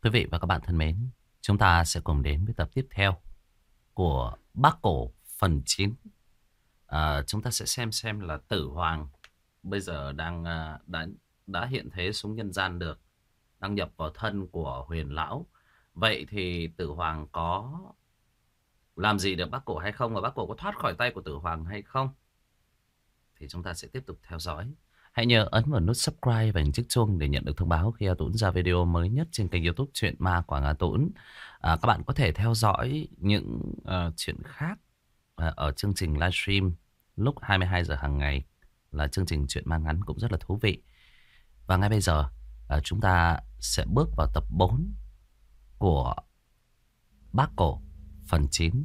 Quý vị và các bạn thân mến, chúng ta sẽ cùng đến với tập tiếp theo của Bác Cổ phần 9. Chúng ta sẽ xem là Tử Hoàng bây giờ đã hiện thế xuống nhân gian được, đang nhập vào thân của Huyền Lão. Vậy thì Tử Hoàng có làm gì được Bác Cổ hay không, và Bác Cổ có thoát khỏi tay của Tử Hoàng hay không? Thì chúng ta sẽ tiếp tục theo dõi. Hãy nhớ ấn vào nút subscribe và hình chiếc chuông để nhận được thông báo khi A Tũng ra video mới nhất trên kênh YouTube Chuyện Ma Quảng A Tũng. Các bạn có thể theo dõi những chuyện khác ở chương trình livestream lúc 22 giờ hàng ngày, là chương trình Chuyện Ma ngắn cũng rất là thú vị. Và ngay bây giờ chúng ta sẽ bước vào tập 4 của Bác Cổ phần 9.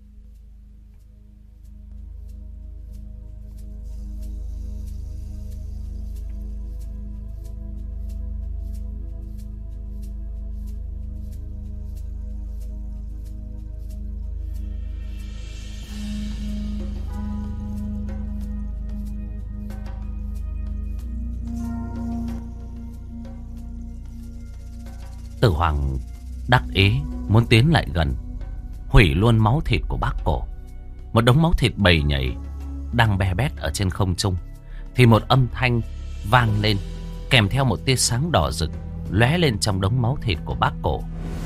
Tử Hoàng đắc ý muốn tiến lại gần, hủy luôn máu thịt của Bác Cổ. Một đống máu thịt bầy nhảy đang be bét ở trên không trung, thì một âm thanh vang lên, kèm theo một tia sáng đỏ rực lóe lên trong đống máu thịt của Bác Cổ.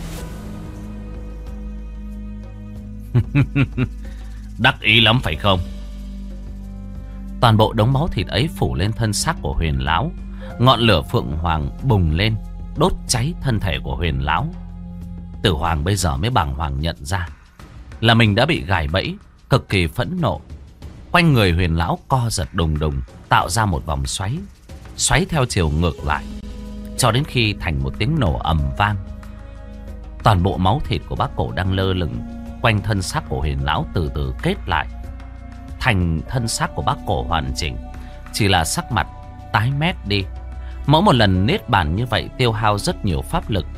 Đắc ý lắm phải không? Toàn bộ đống máu thịt ấy phủ lên thân xác của Huyền Lão. Ngọn lửa Phượng Hoàng bùng lên, đốt cháy thân thể của Huyền Lão. Tử Hoàng bây giờ mới bàng hoàng nhận ra là mình đã bị gài bẫy, cực kỳ phẫn nộ. Quanh người Huyền Lão co giật đùng đùng, tạo ra một vòng xoáy, xoáy theo chiều ngược lại, cho đến khi thành một tiếng nổ ầm vang. Toàn bộ máu thịt của Bác Cổ đang lơ lửng quanh thân xác của Huyền Lão từ từ kết lại thành thân xác của Bác Cổ hoàn chỉnh, chỉ là sắc mặt tái mét đi. Mỗi một lần niết bàn như vậy tiêu hao rất nhiều pháp lực.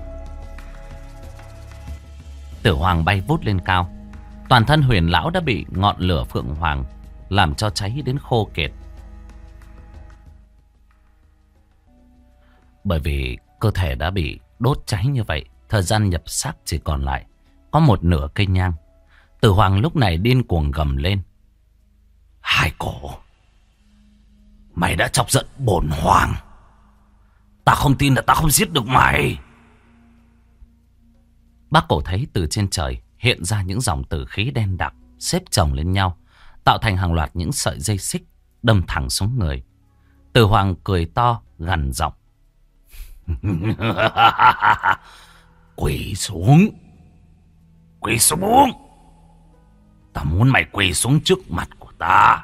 Tử Hoàng bay vút lên cao. Toàn thân Huyền Lão đã bị ngọn lửa Phượng Hoàng làm cho cháy đến khô kiệt. Bởi vì cơ thể đã bị đốt cháy như vậy, thời gian nhập xác chỉ còn lại có một nửa cây nhang. Tử Hoàng lúc này điên cuồng gầm lên: Hai Cổ, mày đã chọc giận bổn hoàng. Ta không tin là ta không giết được mày. Bác Cổ thấy từ trên trời hiện ra những dòng tử khí đen đặc xếp chồng lên nhau, tạo thành hàng loạt những sợi dây xích đâm thẳng xuống người. Tử Hoàng cười to gằn giọng: Quỳ xuống, quỳ xuống. Ta muốn mày quỳ xuống trước mặt của ta.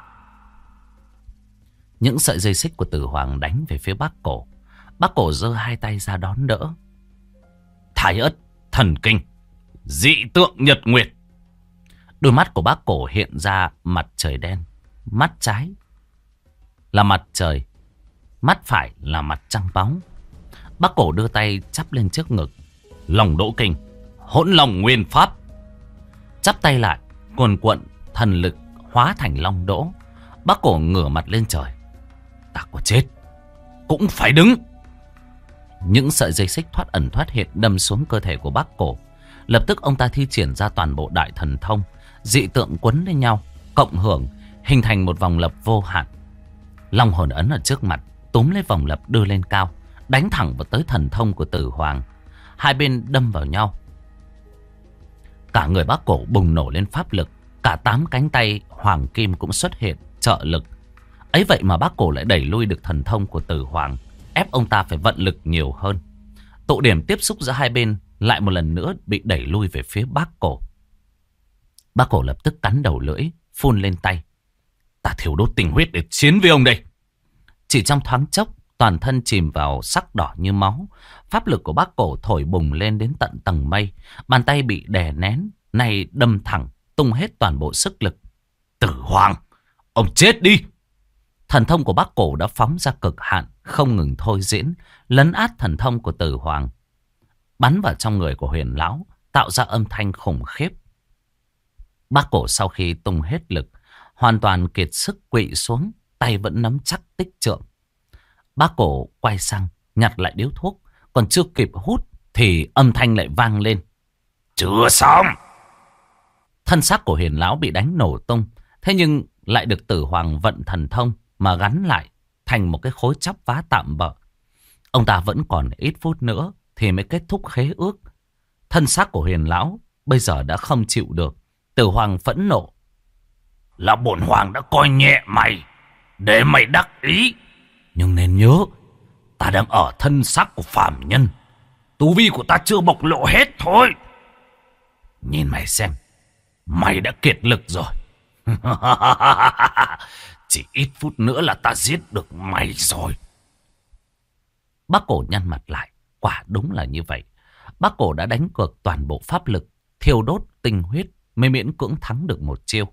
Những sợi dây xích của Tử Hoàng đánh về phía Bác Cổ. Bác Cổ giơ hai tay ra đón đỡ. Thái ất thần kinh, dị tượng nhật nguyệt. Đôi mắt của Bác Cổ hiện ra mặt trời đen. Mắt trái là mặt trời, mắt phải là mặt trăng bóng. Bác Cổ đưa tay chắp lên trước ngực. Lòng đỗ kinh, hỗn lòng nguyên pháp. Chắp tay lại, cuồn cuộn thần lực hóa thành long đỗ. Bác Cổ ngửa mặt lên trời. Ta có chết cũng phải đứng. Những sợi dây xích thoát ẩn thoát hiện đâm xuống cơ thể của Bác Cổ. Lập tức ông ta thi triển ra toàn bộ đại thần thông, dị tượng quấn lên nhau, cộng hưởng hình thành một vòng lập vô hạn. Long hồn ấn ở trước mặt túm lấy vòng lập đưa lên cao, đánh thẳng vào tới thần thông của Tử Hoàng. Hai bên đâm vào nhau. Cả người Bác Cổ bùng nổ lên pháp lực. Cả 8 cánh tay hoàng kim cũng xuất hiện trợ lực. Ấy vậy mà Bác Cổ lại đẩy lui được thần thông của Tử Hoàng, ép ông ta phải vận lực nhiều hơn. Tụ điểm tiếp xúc giữa hai bên lại một lần nữa bị đẩy lui về phía Bác Cổ. Bác Cổ lập tức cắn đầu lưỡi, phun lên tay. Ta thiêu đốt tình huyết để chiến với ông đây. Chỉ trong thoáng chốc, toàn thân chìm vào sắc đỏ như máu. Pháp lực của Bác Cổ thổi bùng lên đến tận tầng mây. Bàn tay bị đè nén, nay đâm thẳng, tung hết toàn bộ sức lực. Tử Hoàng, ông chết đi. Thần thông của Bác Cổ đã phóng ra cực hạn, không ngừng thôi diễn, lấn át thần thông của Tử Hoàng, bắn vào trong người của Huyền Lão, tạo ra âm thanh khủng khiếp. Bác Cổ sau khi tung hết lực, hoàn toàn kiệt sức quỵ xuống, tay vẫn nắm chắc tích trượng. Bác Cổ quay sang nhặt lại điếu thuốc, còn chưa kịp hút thì âm thanh lại vang lên. Chưa xong. Thân xác của Hiền lão bị đánh nổ tung. Thế nhưng lại được Tử Hoàng vận thần thông mà gắn lại thành một cái khối chắp vá tạm bợ. Ông ta vẫn còn ít phút nữa thì mới kết thúc khế ước. Thân xác của Hiền lão bây giờ đã không chịu được. Tử Hoàng phẫn nộ. Là bổn hoàng đã coi nhẹ mày, để mày đắc ý. Nhưng nên nhớ, ta đang ở thân xác của phàm nhân. Tu vi của ta chưa bộc lộ hết thôi. Nhìn mày xem, mày đã kiệt lực rồi. Chỉ ít phút nữa là ta giết được mày rồi. Bác Cổ nhăn mặt lại. Quả đúng là như vậy. Bác Cổ đã đánh cược toàn bộ pháp lực, thiêu đốt tinh huyết mới miễn cưỡng thắng được một chiêu.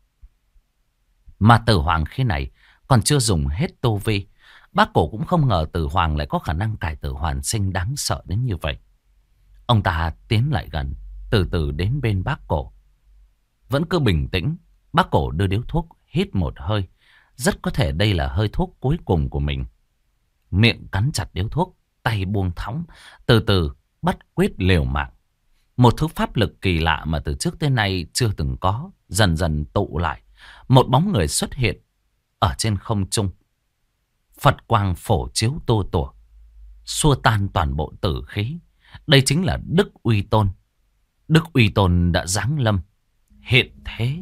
Mà Tử Hoàng khi này còn chưa dùng hết tu vi. Bác Cổ cũng không ngờ Tử Hoàng lại có khả năng cải tử hoàn sinh đáng sợ đến như vậy. Ông ta tiến lại gần, từ từ đến bên bác Cổ. Vẫn cứ bình tĩnh, bác Cổ đưa điếu thuốc hít một hơi. Rất có thể đây là hơi thuốc cuối cùng của mình. Miệng cắn chặt điếu thuốc, tay buông thõng, từ từ bắt quyết liều mạng. Một thứ pháp lực kỳ lạ mà từ trước tới nay chưa từng có, dần dần tụ lại. Một bóng người xuất hiện ở trên không trung. Phật quang phổ chiếu tô tủa, xua tan toàn bộ tử khí. Đây chính là Đức Uy Tôn. Đức Uy Tôn đã giáng lâm, hiện thế.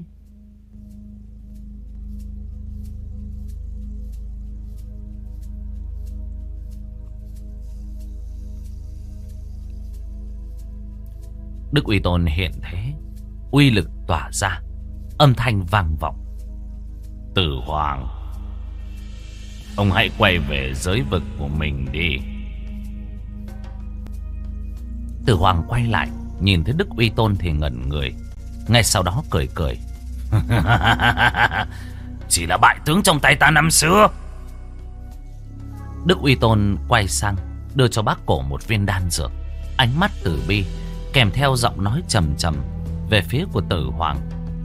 Đức Uy Tôn hiện thế, uy lực tỏa ra, âm thanh vang vọng. Tử Hoàng, ông hãy quay về giới vực của mình đi. Tử Hoàng quay lại, nhìn thấy Đức Uy Tôn thì ngẩn người. Ngay sau đó cười cười. Chỉ là bại tướng trong tay ta năm xưa. Đức Uy Tôn quay sang, đưa cho bác Cổ một viên đan dược. Ánh mắt từ bi, kèm theo giọng nói trầm trầm về phía của Tử Hoàng.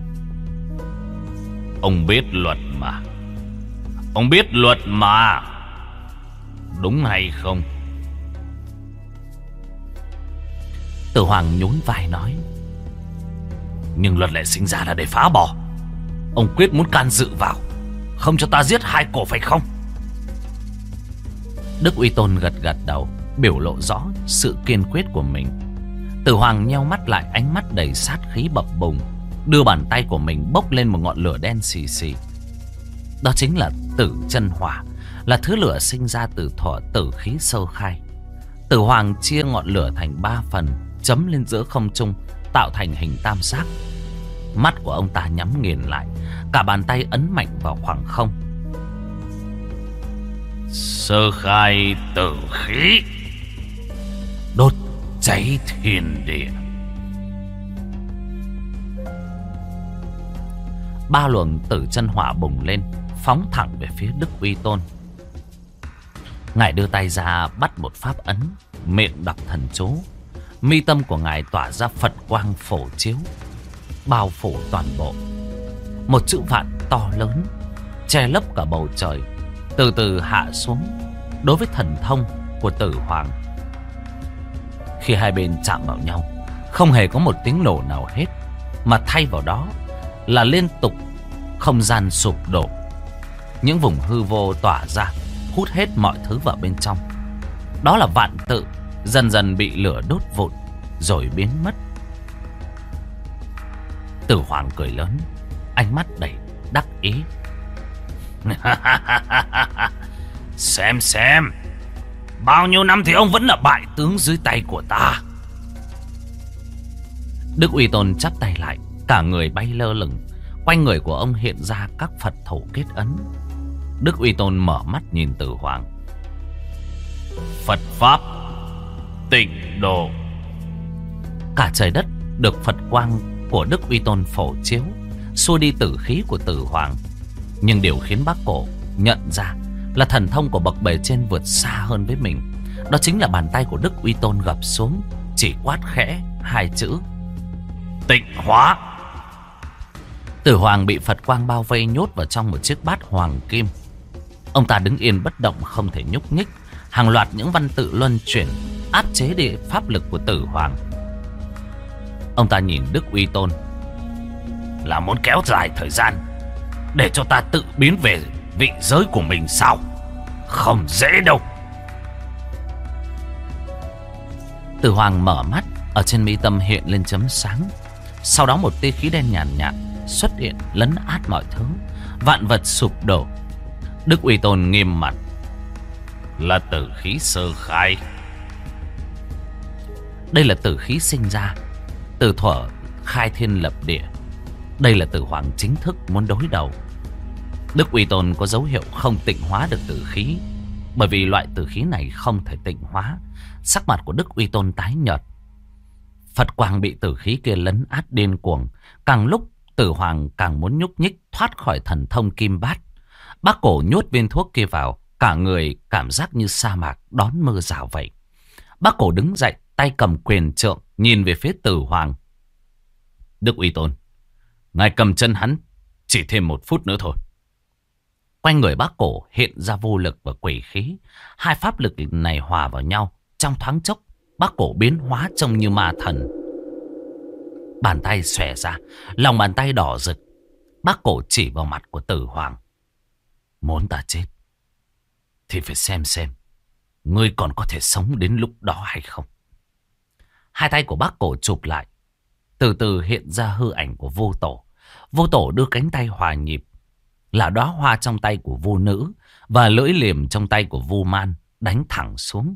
Ông biết luật mà. Ông biết luật mà. Đúng hay không? Tử Hoàng nhún vai nói. Nhưng luật lệ sinh ra là để phá bỏ. Ông quyết muốn can dự vào, không cho ta giết hai cổ phải không? Đức Uy Tôn gật gật đầu, biểu lộ rõ sự kiên quyết của mình. Tử Hoàng nheo mắt lại, ánh mắt đầy sát khí bập bùng, đưa bàn tay của mình bốc lên một ngọn lửa đen xì xì. Đó chính là Tử Chân Hỏa, là thứ lửa sinh ra từ thuở tử khí sơ khai. Tử Hoàng chia ngọn lửa thành 3 phần, chấm lên giữa không trung, tạo thành hình tam giác. Mắt của ông ta nhắm nghiền lại, cả bàn tay ấn mạnh vào khoảng không. Sơ khai tử khí, đốt cháy thiên địa. 3 luồng Tử Chân Hỏa bùng lên, phóng thẳng về phía Đức Uy Tôn. Ngài đưa tay ra bắt một pháp ấn, miệng đọc thần chú. Mi tâm của ngài tỏa ra Phật quang phổ chiếu, bao phủ toàn bộ. Một chữ vạn to lớn che lấp cả bầu trời, từ từ hạ xuống đối với thần thông của Tử Hoàng. Khi hai bên chạm vào nhau, không hề có một tiếng nổ nào hết, mà thay vào đó là liên tục không gian sụp đổ. Những vùng hư vô tỏa ra, hút hết mọi thứ vào bên trong. Đó là vạn tự dần dần bị lửa đốt vụn rồi biến mất. Tử Hoàng cười lớn, ánh mắt đầy đắc ý. Xem, bao nhiêu năm thì ông vẫn là bại tướng dưới tay của ta. Đức Uy Tôn chắp tay lại, cả người bay lơ lửng. Quanh người của ông hiện ra các Phật thủ kết ấn. Đức Uy Tôn mở mắt nhìn Tử Hoàng. Phật Pháp tịnh độ. Cả trời đất được Phật quang của Đức Uy Tôn phổ chiếu, xua đi tử khí của Tử Hoàng. Nhưng điều khiến bác Cổ nhận ra là thần thông của bậc bề trên vượt xa hơn với mình. Đó chính là bàn tay của Đức Uy Tôn gập xuống, chỉ quát khẽ 2 chữ: tịnh hóa. Tử Hoàng bị Phật quang bao vây, nhốt vào trong một chiếc bát hoàng kim. Ông ta đứng yên bất động, không thể nhúc nhích. Hàng loạt những văn tự luân chuyển áp chế đi pháp lực của Tử Hoàng. Ông ta nhìn Đức Uy Tôn. Là muốn kéo dài thời gian để cho ta tự biến về vị giới của mình sao? Không dễ đâu. Tử Hoàng mở mắt, ở trên mi tâm hiện lên chấm sáng. Sau đó một tia khí đen nhàn nhạt xuất hiện lấn át mọi thứ. Vạn vật sụp đổ. Đức Uy Tôn nghiêm mặt. Là tử khí sơ khai. Đây là tử khí sinh ra từ thuở khai thiên lập địa. Đây là Tử Hoàng chính thức muốn đối đầu. Đức Uy Tôn có dấu hiệu không tịnh hóa được tử khí, bởi vì loại tử khí này không thể tịnh hóa. Sắc mặt của Đức Uy Tôn tái nhợt. Phật quang bị tử khí kia lấn át điên cuồng. Càng lúc Tử Hoàng càng muốn nhúc nhích thoát khỏi thần thông kim bát. Bác Cổ nhốt viên thuốc kia vào, cả người cảm giác như sa mạc đón mưa rào vậy. Bác Cổ đứng dậy, tay cầm quyền trượng, nhìn về phía Tử Hoàng. Đức Uy Tôn, ngài cầm chân hắn, chỉ thêm 1 phút nữa thôi. Quanh người Bác Cổ hiện ra vô lực và quỷ khí. Hai pháp lực này hòa vào nhau. Trong thoáng chốc, Bác Cổ biến hóa trông như ma thần. Bàn tay xòe ra, lòng bàn tay đỏ rực. Bác Cổ chỉ vào mặt của Tử Hoàng. Muốn ta chết thì phải xem ngươi còn có thể sống đến lúc đó hay không. Hai tay của Bác Cổ chụp lại. Từ từ hiện ra hư ảnh của Vô Tổ. Vô Tổ đưa cánh tay hòa nhịp, là đóa hoa trong tay của Vô Nữ và lưỡi liềm trong tay của Vô Man đánh thẳng xuống.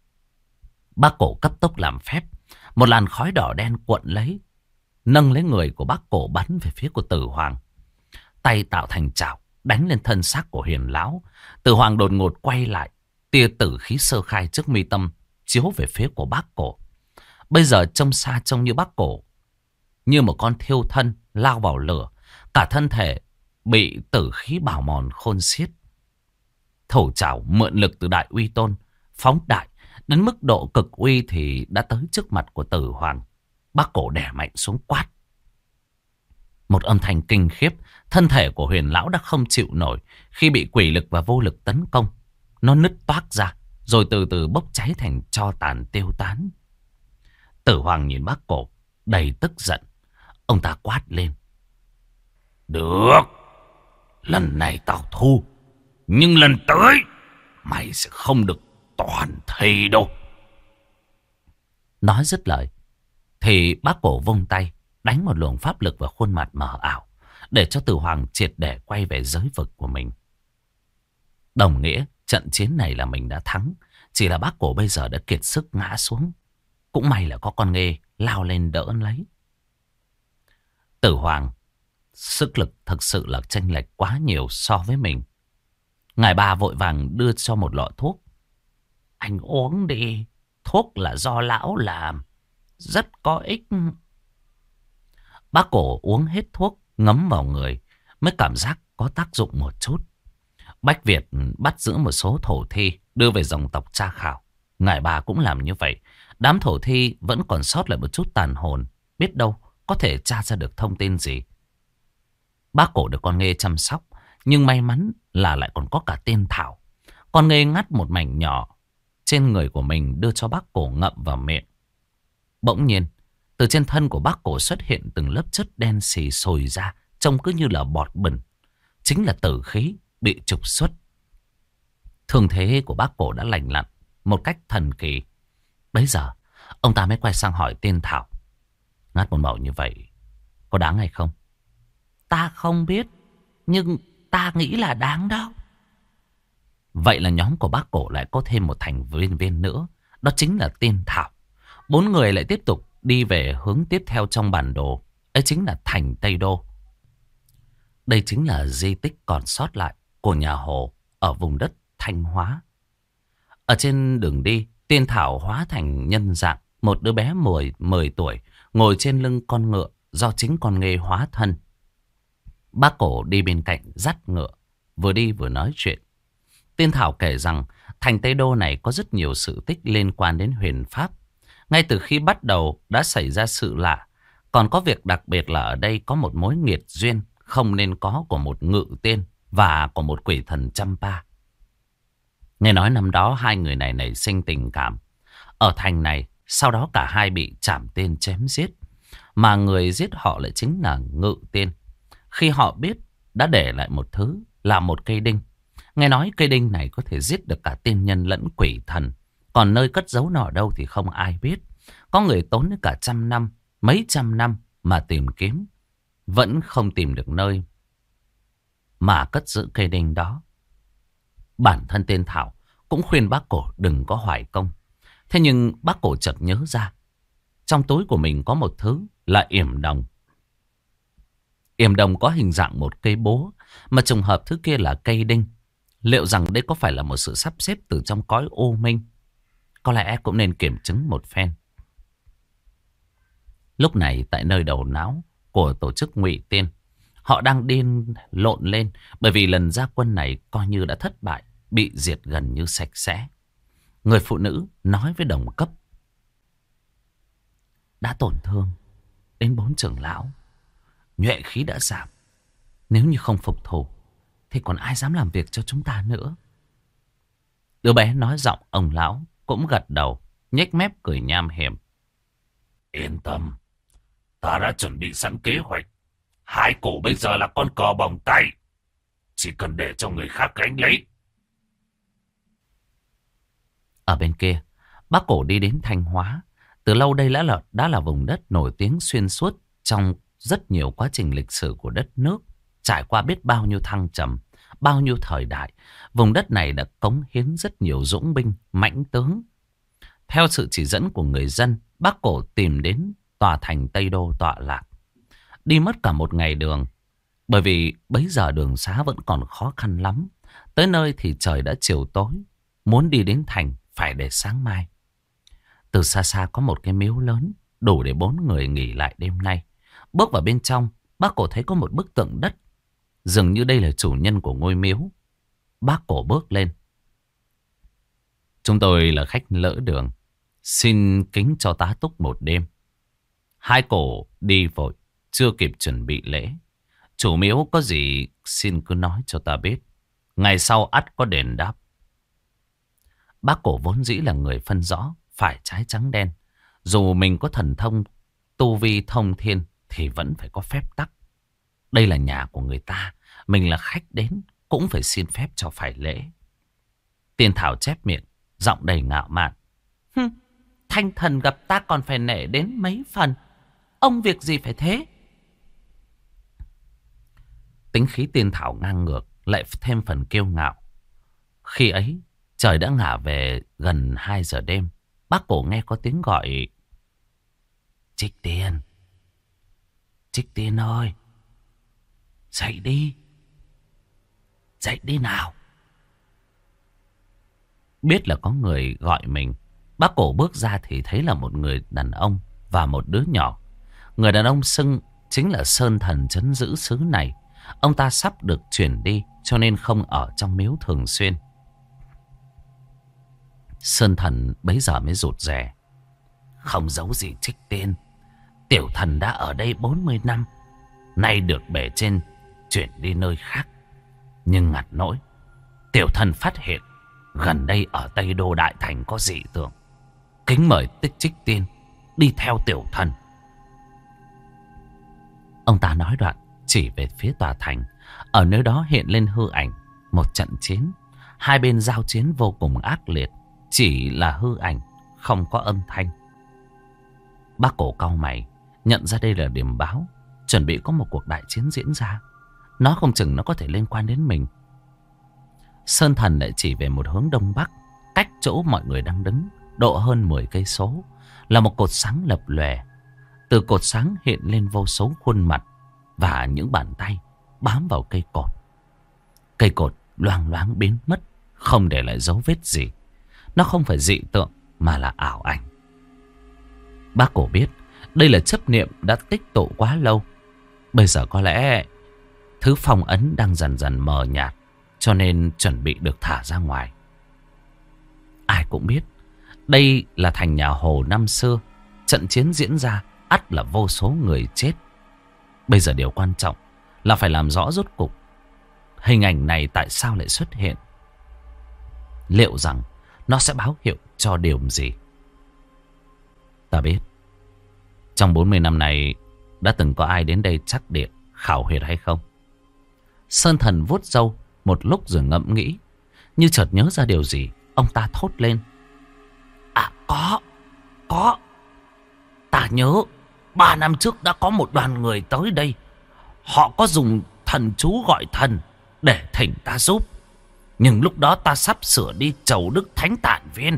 Bác Cổ cấp tốc làm phép, một làn khói đỏ đen cuộn lấy, nâng lấy người của Bác Cổ bắn về phía của Tử Hoàng. Tay tạo thành chảo đánh lên thân xác của Huyền Lão. Tử Hoàng đột ngột quay lại, tia tử khí sơ khai trước mi tâm chiếu về phía của Bác Cổ. Bây giờ trông xa trông như Bác Cổ như một con thiêu thân lao vào lửa, cả thân thể bị tử khí bào mòn khôn xiết. Thổ chảo mượn lực từ Đại Uy Tôn phóng đại đến mức độ cực uy thì đã tới trước mặt của Tử Hoàng. Bác Cổ đè mạnh xuống quát. Một âm thanh kinh khiếp, thân thể của Huyền Lão đã không chịu nổi khi bị quỷ lực và vô lực tấn công. Nó nứt toác ra, rồi từ từ bốc cháy thành tro tàn tiêu tán. Tử Hoàng nhìn Bác Cổ đầy tức giận. Ông ta quát lên. Được, lần này tao thu, nhưng lần tới mày sẽ không được toàn thây đâu. Nói dứt lời thì Bác Cổ vung tay đánh một luồng pháp lực vào khuôn mặt mờ ảo, để cho Tử Hoàng triệt để quay về giới vực của mình. Đồng nghĩa trận chiến này là mình đã thắng. Chỉ là Bác Cổ bây giờ đã kiệt sức ngã xuống. Cũng may là có con nghê lao lên đỡ lấy. Tử Hoàng sức lực thực sự là chênh lệch quá nhiều so với mình. Ngài Ba vội vàng đưa cho một lọ thuốc. Anh uống đi, thuốc là do lão làm, rất có ích. Bác Cổ uống hết thuốc, ngấm vào người, mới cảm giác có tác dụng một chút. Bách Việt bắt giữ một số thổ thi, đưa về dòng tộc tra khảo. Ngài Ba cũng làm như vậy. Đám thổ thi vẫn còn sót lại một chút tàn hồn, biết đâu có thể tra ra được thông tin gì. Bác Cổ được con nghê chăm sóc, nhưng may mắn là lại còn có cả tiên thảo. Con nghê ngắt một mảnh nhỏ trên người của mình đưa cho Bác Cổ ngậm vào miệng. Bỗng nhiên, từ trên thân của Bác Cổ xuất hiện từng lớp chất đen xì sồi ra, trông cứ như là bọt bẩn. Chính là tử khí bị trục xuất. Thương thế của Bác Cổ đã lành lặn một cách thần kỳ. Bấy giờ, ông ta mới quay sang hỏi tiên thảo. Ngắt một mẩu như vậy, có đáng hay không? Ta không biết, nhưng ta nghĩ là đáng đó. Vậy là nhóm của Bác Cổ lại có thêm một thành viên nữa. Đó chính là tiên thảo. 4 người lại tiếp tục đi về hướng tiếp theo trong bản đồ. Ấy chính là thành Tây Đô. Đây chính là di tích còn sót lại của nhà Hồ ở vùng đất Thanh Hóa. Ở trên đường đi, tiên thảo hóa thành nhân dạng một đứa bé 10 tuổi ngồi trên lưng con ngựa do chính con nghê hóa thân. Bác Cổ đi bên cạnh dắt ngựa, vừa đi vừa nói chuyện. Tiên thảo kể rằng thành Tây Đô này có rất nhiều sự tích liên quan đến huyền pháp. Ngay từ khi bắt đầu đã xảy ra sự lạ. Còn có việc đặc biệt là ở đây có một mối nghiệt duyên không nên có của một ngự tiên và của một quỷ thần Champa. Nghe nói năm đó hai người này nảy sinh tình cảm. Ở thành này, sau đó cả hai bị trảm tên chém giết. Mà người giết họ lại chính là Ngự Tiên. Khi họ biết, đã để lại một thứ là một cây đinh. Nghe nói cây đinh này có thể giết được cả tiên nhân lẫn quỷ thần. Còn nơi cất giấu nó ở đâu thì không ai biết. Có người tốn đến cả trăm năm, mấy trăm năm mà tìm kiếm, vẫn không tìm được nơi mà cất giữ cây đinh đó. Bản thân tên Thảo cũng khuyên bác Cổ đừng có hoài công. Thế nhưng bác Cổ chợt nhớ ra, trong túi của mình có một thứ là yểm đồng. Yểm đồng có hình dạng một cây búa, mà trùng hợp thứ kia là cây đinh. Liệu rằng đây có phải là một sự sắp xếp từ trong cõi u minh? Có lẽ cũng nên kiểm chứng một phen. Lúc này tại nơi đầu não của tổ chức Ngụy Tiên, họ đang điên lộn lên, bởi vì lần ra quân này coi như đã thất bại, bị diệt gần như sạch sẽ. Người phụ nữ nói với đồng cấp: đã tổn thương đến 4 trưởng lão, nhuệ khí đã giảm. Nếu như không phục thù thì còn ai dám làm việc cho chúng ta nữa. Đứa bé nói giọng ông lão cũng gật đầu, nhếch mép cười nham hiểm. Yên tâm, ta đã chuẩn bị sẵn kế hoạch. Hai cổ bây giờ là con cò bồng tay, chỉ cần để cho người khác gánh lấy. Ở bên kia, bác Cổ đi đến Thanh Hóa. Từ lâu đây đã là vùng đất nổi tiếng xuyên suốt trong rất nhiều quá trình lịch sử của đất nước. Trải qua biết bao nhiêu thăng trầm, bao nhiêu thời đại, vùng đất này đã cống hiến rất nhiều dũng binh, mãnh tướng. Theo sự chỉ dẫn của người dân, bác Cổ tìm đến tòa thành Tây Đô tọa lạc. Đi mất cả một ngày đường, bởi vì bấy giờ đường xá vẫn còn khó khăn lắm. Tới nơi thì trời đã chiều tối, muốn đi đến thành phải để sáng mai. Từ xa xa có một cái miếu lớn, đủ để 4 người nghỉ lại đêm nay. Bước vào bên trong, bác Cổ thấy có một bức tượng đất. Dường như đây là chủ nhân của ngôi miếu. Bác Cổ bước lên. Chúng tôi là khách lỡ đường, xin kính cho tá túc một đêm. Hai cổ đi vội, chưa kịp chuẩn bị lễ. Chủ miếu có gì xin cứ nói cho ta biết, ngày sau ắt có đền đáp. Bác Cổ vốn dĩ là người phân rõ phải trái trắng đen. Dù mình có thần thông, tu vi thông thiên thì vẫn phải có phép tắc. Đây là nhà của người ta, mình là khách đến cũng phải xin phép cho phải lễ. Tiên Thảo chép miệng, giọng đầy ngạo mạn. Thanh thần gặp ta còn phải nể đến mấy phần. Ông việc gì phải thế? Tính khí Tiên Thảo ngang ngược, lại thêm phần kiêu ngạo. Khi ấy, trời đã ngả về gần 2 giờ đêm. Bác Cổ nghe có tiếng gọi. Trích Tiên, Trích Tiên ơi, dậy đi. Dậy đi nào. Biết là có người gọi mình, bác Cổ bước ra thì thấy là một người đàn ông và một đứa nhỏ. Người đàn ông xưng chính là Sơn Thần trấn giữ xứ này. Ông ta sắp được chuyển đi cho nên không ở trong miếu thường xuyên. Sơn Thần bấy giờ mới rụt rè. Không giấu gì Trích Tiên, tiểu thần đã ở đây 40 năm, nay được bề trên chuyển đi nơi khác. Nhưng ngặt nỗi, tiểu thần phát hiện gần đây ở Tây Đô Đại Thành có dị tượng. Kính mời Trích Tiên đi theo tiểu thần. Ông ta nói đoạn chỉ về phía tòa thành. Ở nơi đó hiện lên hư ảnh một trận chiến. Hai bên giao chiến vô cùng ác liệt. Chỉ là hư ảnh, không có âm thanh. Bác Cổ cau mày, nhận ra đây là điểm báo, chuẩn bị có một cuộc đại chiến diễn ra. Nó không chừng nó có thể liên quan đến mình. Sơn Thần lại chỉ về một hướng đông bắc, cách chỗ mọi người đang đứng độ hơn 10 cây số, là một cột sáng lập lòe. Từ cột sáng hiện lên vô số khuôn mặt và những bàn tay bám vào cây cột. Cây cột loang loáng biến mất, không để lại dấu vết gì. Nó không phải dị tượng mà là ảo ảnh. Bác Cổ biết đây là chấp niệm đã tích tụ quá lâu. Bây giờ có lẽ thứ phong ấn đang dần dần mờ nhạt, cho nên chuẩn bị được thả ra ngoài. Ai cũng biết đây là thành nhà Hồ năm xưa. Trận chiến diễn ra ắt là vô số người chết. Bây giờ điều quan trọng là phải làm rõ rốt cục hình ảnh này tại sao lại xuất hiện. Liệu rằng nó sẽ báo hiệu cho điều gì? Ta biết. Trong 40 năm này đã từng có ai đến đây trắc địa khảo huyệt hay không? Sơn Thần vuốt râu một lúc rồi ngẫm nghĩ. Như chợt nhớ ra điều gì, ông ta thốt lên. À có. Ta nhớ 3 năm trước đã có một đoàn người tới đây. Họ có dùng thần chú gọi thần để thỉnh ta giúp. Nhưng lúc đó ta sắp sửa đi chầu Đức Thánh Tản Viên.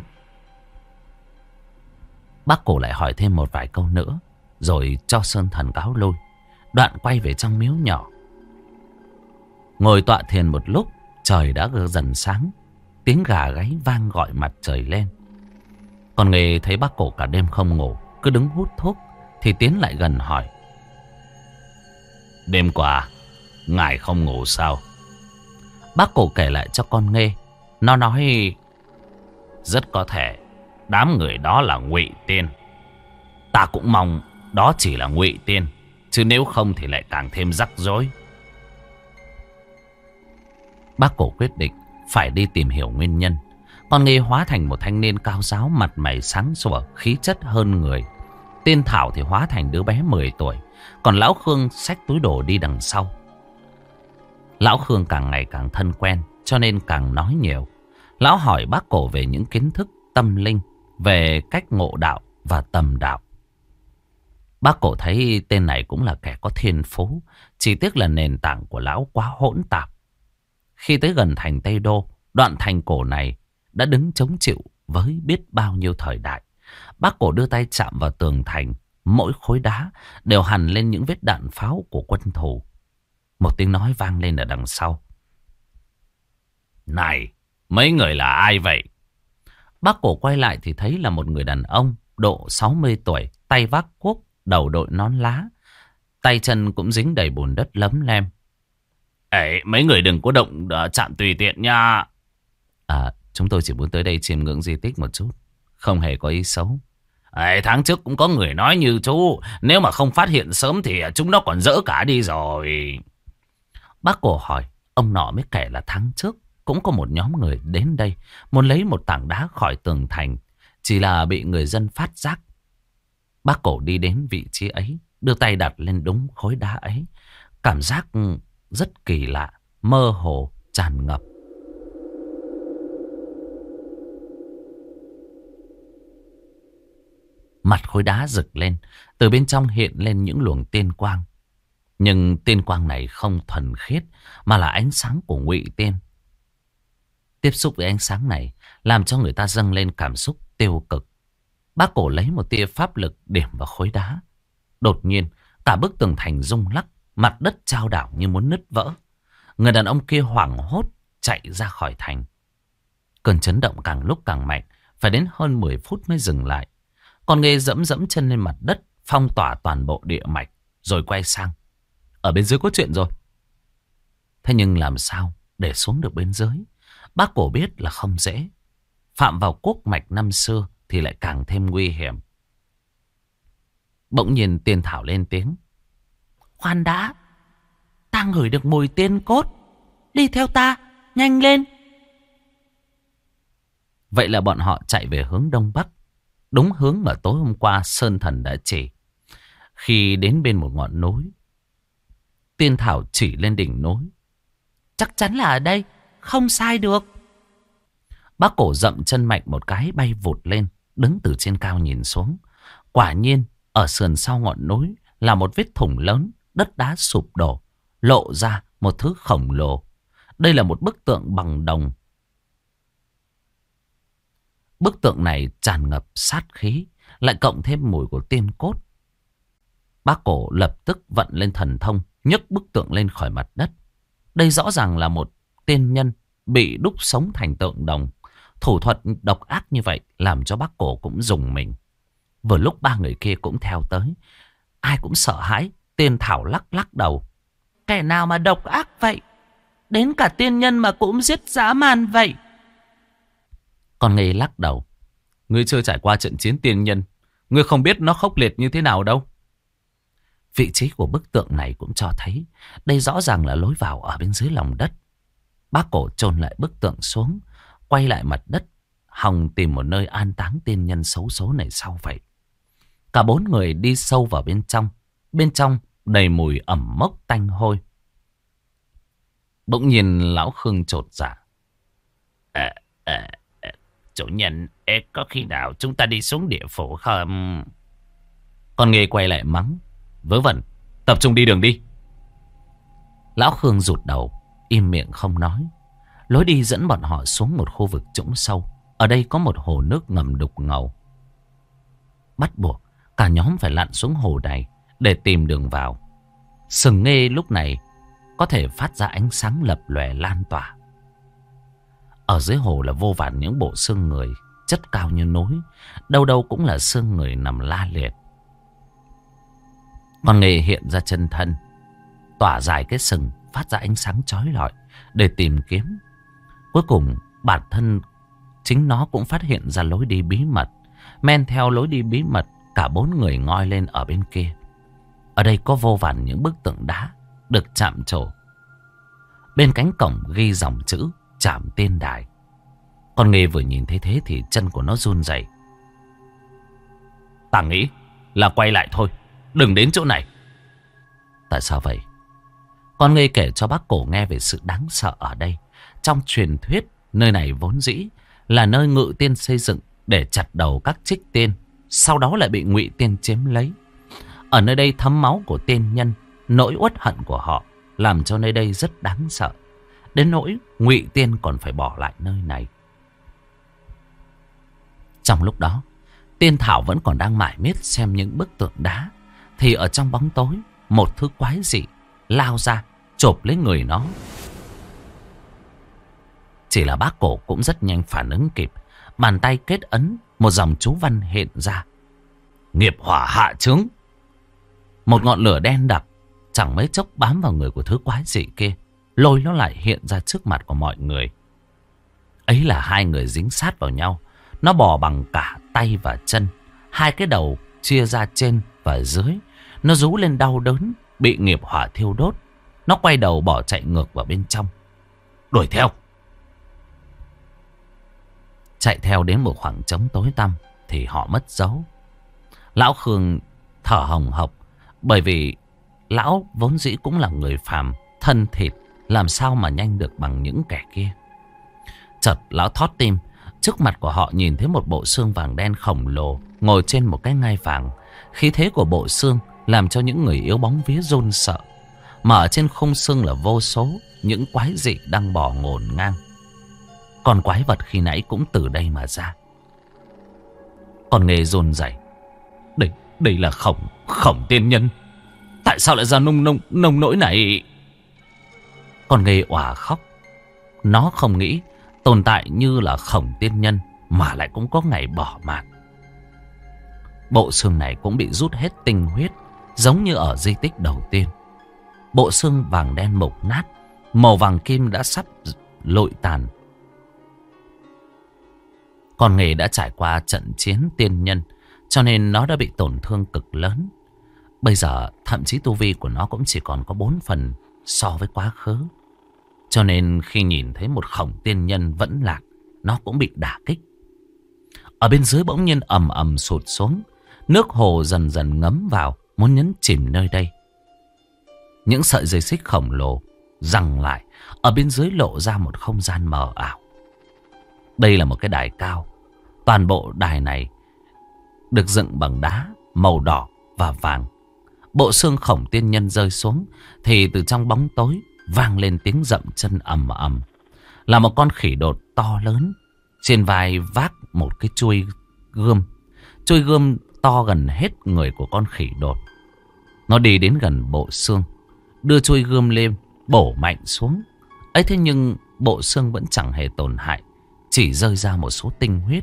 Bác Cổ lại hỏi thêm một vài câu nữa, rồi cho Sơn Thần cáo lui. Đoạn quay về trong miếu nhỏ. Ngồi tọa thiền một lúc, trời đã dần sáng. Tiếng gà gáy vang gọi mặt trời lên. Còn Nghề thấy bác Cổ cả đêm không ngủ, cứ đứng hút thuốc, thì tiến lại gần hỏi. Đêm qua ngài không ngủ sao? Bác Cổ kể lại cho con nghe. Nó nói rất có thể đám người đó là ngụy tiên. Ta cũng mong đó chỉ là ngụy tiên, chứ nếu không thì lại càng thêm rắc rối. Bác Cổ quyết định phải đi tìm hiểu nguyên nhân. Con Nghê hóa thành một thanh niên cao ráo, mặt mày sáng sủa, khí chất hơn người. Tiên Thảo thì hóa thành đứa bé 10 tuổi. Còn Lão Khương xách túi đồ đi đằng sau. Lão Khương càng ngày càng thân quen, cho nên càng nói nhiều. Lão hỏi bác Cổ về những kiến thức tâm linh, về cách ngộ đạo và tầm đạo. Bác Cổ thấy tên này cũng là kẻ có thiên phú, chỉ tiếc là nền tảng của lão quá hỗn tạp. Khi tới gần thành Tây Đô, đoạn thành cổ này đã đứng chống chịu với biết bao nhiêu thời đại. Bác Cổ đưa tay chạm vào tường thành, mỗi khối đá đều hằn lên những vết đạn pháo của quân thù. Một tiếng nói vang lên ở đằng sau. Này, mấy người là ai vậy? Bác Cổ quay lại thì thấy là một người đàn ông độ 60 tuổi, tay vác cuốc, đầu đội nón lá, tay chân cũng dính đầy bùn đất lấm lem. Ê, mấy người đừng có động chạm tùy tiện nha. Chúng tôi chỉ muốn tới đây chiêm ngưỡng di tích một chút, không hề có ý xấu. Tháng trước cũng có người nói như chú, nếu mà không phát hiện sớm thì chúng nó còn dỡ cả đi rồi. Bác Cổ hỏi, ông nọ mới kể là tháng trước cũng có một nhóm người đến đây, muốn lấy một tảng đá khỏi tường thành, chỉ là bị người dân phát giác. Bác Cổ đi đến vị trí ấy, đưa tay đặt lên đúng khối đá ấy. Cảm giác rất kỳ lạ, mơ hồ, tràn ngập. Mặt khối đá rực lên, từ bên trong hiện lên những luồng tiên quang. Nhưng tiên quang này không thuần khiết, mà là ánh sáng của ngụy tiên. Tiếp xúc với ánh sáng này làm cho người ta dâng lên cảm xúc tiêu cực. Bác Cổ lấy một tia pháp lực điểm vào khối đá. Đột nhiên, cả bức tường thành rung lắc, mặt đất chao đảo như muốn nứt vỡ. Người đàn ông kia hoảng hốt chạy ra khỏi thành. Cơn chấn động càng lúc càng mạnh, phải đến hơn 10 phút mới dừng lại. Con Nghê dẫm dẫm chân lên mặt đất, phong tỏa toàn bộ địa mạch, rồi quay sang. Ở bên dưới có chuyện rồi. Thế nhưng làm sao để xuống được bên dưới? Bác Cổ biết là không dễ. Phạm vào quốc mạch năm xưa thì lại càng thêm nguy hiểm. Bỗng nhiên Tiên Thảo lên tiếng. Khoan đã, ta ngửi được mùi tiên cốt. Đi theo ta, nhanh lên. Vậy là bọn họ chạy về hướng đông bắc, đúng hướng mà tối hôm qua Sơn Thần đã chỉ. Khi đến bên một ngọn núi, Tiên Thảo chỉ lên đỉnh núi. Chắc chắn là ở đây, không sai được. Bác Cổ dậm chân mạnh một cái, bay vụt lên, đứng từ trên cao nhìn xuống. Quả nhiên, ở sườn sau ngọn núi là một vết thủng lớn, đất đá sụp đổ, lộ ra một thứ khổng lồ. Đây là một bức tượng bằng đồng. Bức tượng này tràn ngập sát khí, lại cộng thêm mùi của tiên cốt. Bác Cổ lập tức vận lên thần thông, nhấc bức tượng lên khỏi mặt đất. Đây rõ ràng là một tiên nhân bị đúc sống thành tượng đồng. Thủ thuật độc ác như vậy làm cho bác Cổ cũng rùng mình. Vừa lúc ba người kia cũng theo tới, ai cũng sợ hãi. Tiên Thảo lắc lắc đầu. Kẻ nào mà độc ác vậy? Đến cả tiên nhân mà cũng giết dã man vậy. Con Nghê lắc đầu. Ngươi chưa trải qua trận chiến tiên nhân, ngươi không biết nó khốc liệt như thế nào đâu. Vị trí của bức tượng này cũng cho thấy đây rõ ràng là lối vào ở bên dưới lòng đất. Bác Cổ chôn lại bức tượng xuống, quay lại mặt đất, hòng tìm một nơi an táng tiên nhân xấu số này sau vậy. Cả 4 người đi sâu vào bên trong. Bên trong đầy mùi ẩm mốc tanh hôi. Bỗng nhiên lão Khương chột dạ. Chủ nhân, có khi nào chúng ta đi xuống địa phủ không? Con Nghê quay lại mắng. Vớ vẩn, tập trung đi đường đi. Lão Khương rụt đầu, im miệng không nói. Lối đi dẫn bọn họ xuống một khu vực trũng sâu. Ở đây có một hồ nước ngầm đục ngầu. Bắt buộc cả nhóm phải lặn xuống hồ này để tìm đường vào. Sừng Nghê lúc này có thể phát ra ánh sáng lập lòe lan tỏa. Ở dưới hồ là vô vàn những bộ xương người chất cao như núi. Đâu đâu cũng là xương người nằm la liệt. Con Nghê hiện ra chân thân, tỏa dài cái sừng phát ra ánh sáng chói lọi để tìm kiếm. Cuối cùng bản thân chính nó cũng phát hiện ra lối đi bí mật. Men theo lối đi bí mật, cả 4 người ngoi lên ở bên kia. Ở đây có vô vàn những bức tượng đá được chạm trổ. Bên cánh cổng ghi dòng chữ Trảm Tiên Đài. Con Nghê vừa nhìn thấy thế thì chân của nó run rẩy. Ta nghĩ là quay lại thôi, đừng đến chỗ này. Tại sao vậy? Con Nghê kể cho bác Cổ nghe về sự đáng sợ ở đây. Trong truyền thuyết, nơi này vốn dĩ là nơi Ngự Tiên xây dựng để chặt đầu các trích tiên, sau đó lại bị Ngụy Tiên chiếm lấy. Ở nơi đây thấm máu của tiên nhân, nỗi uất hận của họ làm cho nơi đây rất đáng sợ. Đến nỗi Ngụy Tiên còn phải bỏ lại nơi này. Trong lúc đó, Tiên Thảo vẫn còn đang mải miết xem những bức tượng đá, thì ở trong bóng tối, một thứ quái dị lao ra chộp lấy người nó. Chỉ là bác Cổ cũng rất nhanh phản ứng kịp. Bàn tay kết ấn, một dòng chú văn hiện ra. Nghiệp hỏa hạ chướng. Một ngọn lửa đen đặc chẳng mấy chốc bám vào người của thứ quái dị kia, lôi nó lại hiện ra trước mặt của mọi người. Ấy là 2 người dính sát vào nhau. Nó bò bằng cả tay và chân. 2 cái đầu chia ra trên và dưới. Nó rú lên đau đớn, bị nghiệp hỏa thiêu đốt. Nó quay đầu bỏ chạy ngược vào bên trong. Đuổi theo. Chạy theo đến một khoảng trống tối tăm thì họ mất dấu. Lão Khương thở hồng hộc, bởi vì lão vốn dĩ cũng là người phàm, thân thịt, làm sao mà nhanh được bằng những kẻ kia. Chợt lão thót tim. Trước mặt của họ nhìn thấy một bộ xương vàng đen khổng lồ ngồi trên một cái ngai vàng. Khí thế của bộ xương làm cho những người yếu bóng vía run sợ. Mà ở trên khung xương là vô số những quái dị đang bò ngổn ngang. Con quái vật khi nãy cũng từ đây mà ra. Con Nghê run rẩy. Đây là khổng tiên nhân. Tại sao lại ra nông nỗi này? Con Nghê òa khóc. Nó không nghĩ tồn tại như là khổng tiên nhân mà lại cũng có ngày bỏ mạng. Bộ xương này cũng bị rút hết tinh huyết, giống như ở di tích đầu tiên. Bộ xương vàng đen mục nát, màu vàng kim đã sắp lụi tàn. Con Nghê đã trải qua trận chiến tiên nhân, cho nên nó đã bị tổn thương cực lớn. Bây giờ thậm chí tu vi của nó cũng chỉ còn có 4 phần so với quá khứ. Cho nên khi nhìn thấy một khổng tiên nhân vẫn lạc, nó cũng bị đả kích. Ở bên dưới bỗng nhiên ầm ầm sụt xuống. Nước hồ dần dần ngấm vào, muốn nhấn chìm nơi đây. Những sợi dây xích khổng lồ giằng lại. Ở bên dưới lộ ra một không gian mờ ảo. Đây là một cái đài cao. Toàn bộ đài này được dựng bằng đá màu đỏ và vàng. Bộ xương khổng tiên nhân rơi xuống thì từ trong bóng tối vang lên tiếng dậm chân ầm ầm. Là một con khỉ đột to lớn, trên vai vác một cái chuôi gươm. Chuôi gươm to gần hết người của con khỉ đột. Nó đi đến gần bộ xương, đưa chuôi gươm lên bổ mạnh xuống. Ấy thế nhưng bộ xương vẫn chẳng hề tổn hại, chỉ rơi ra một số tinh huyết.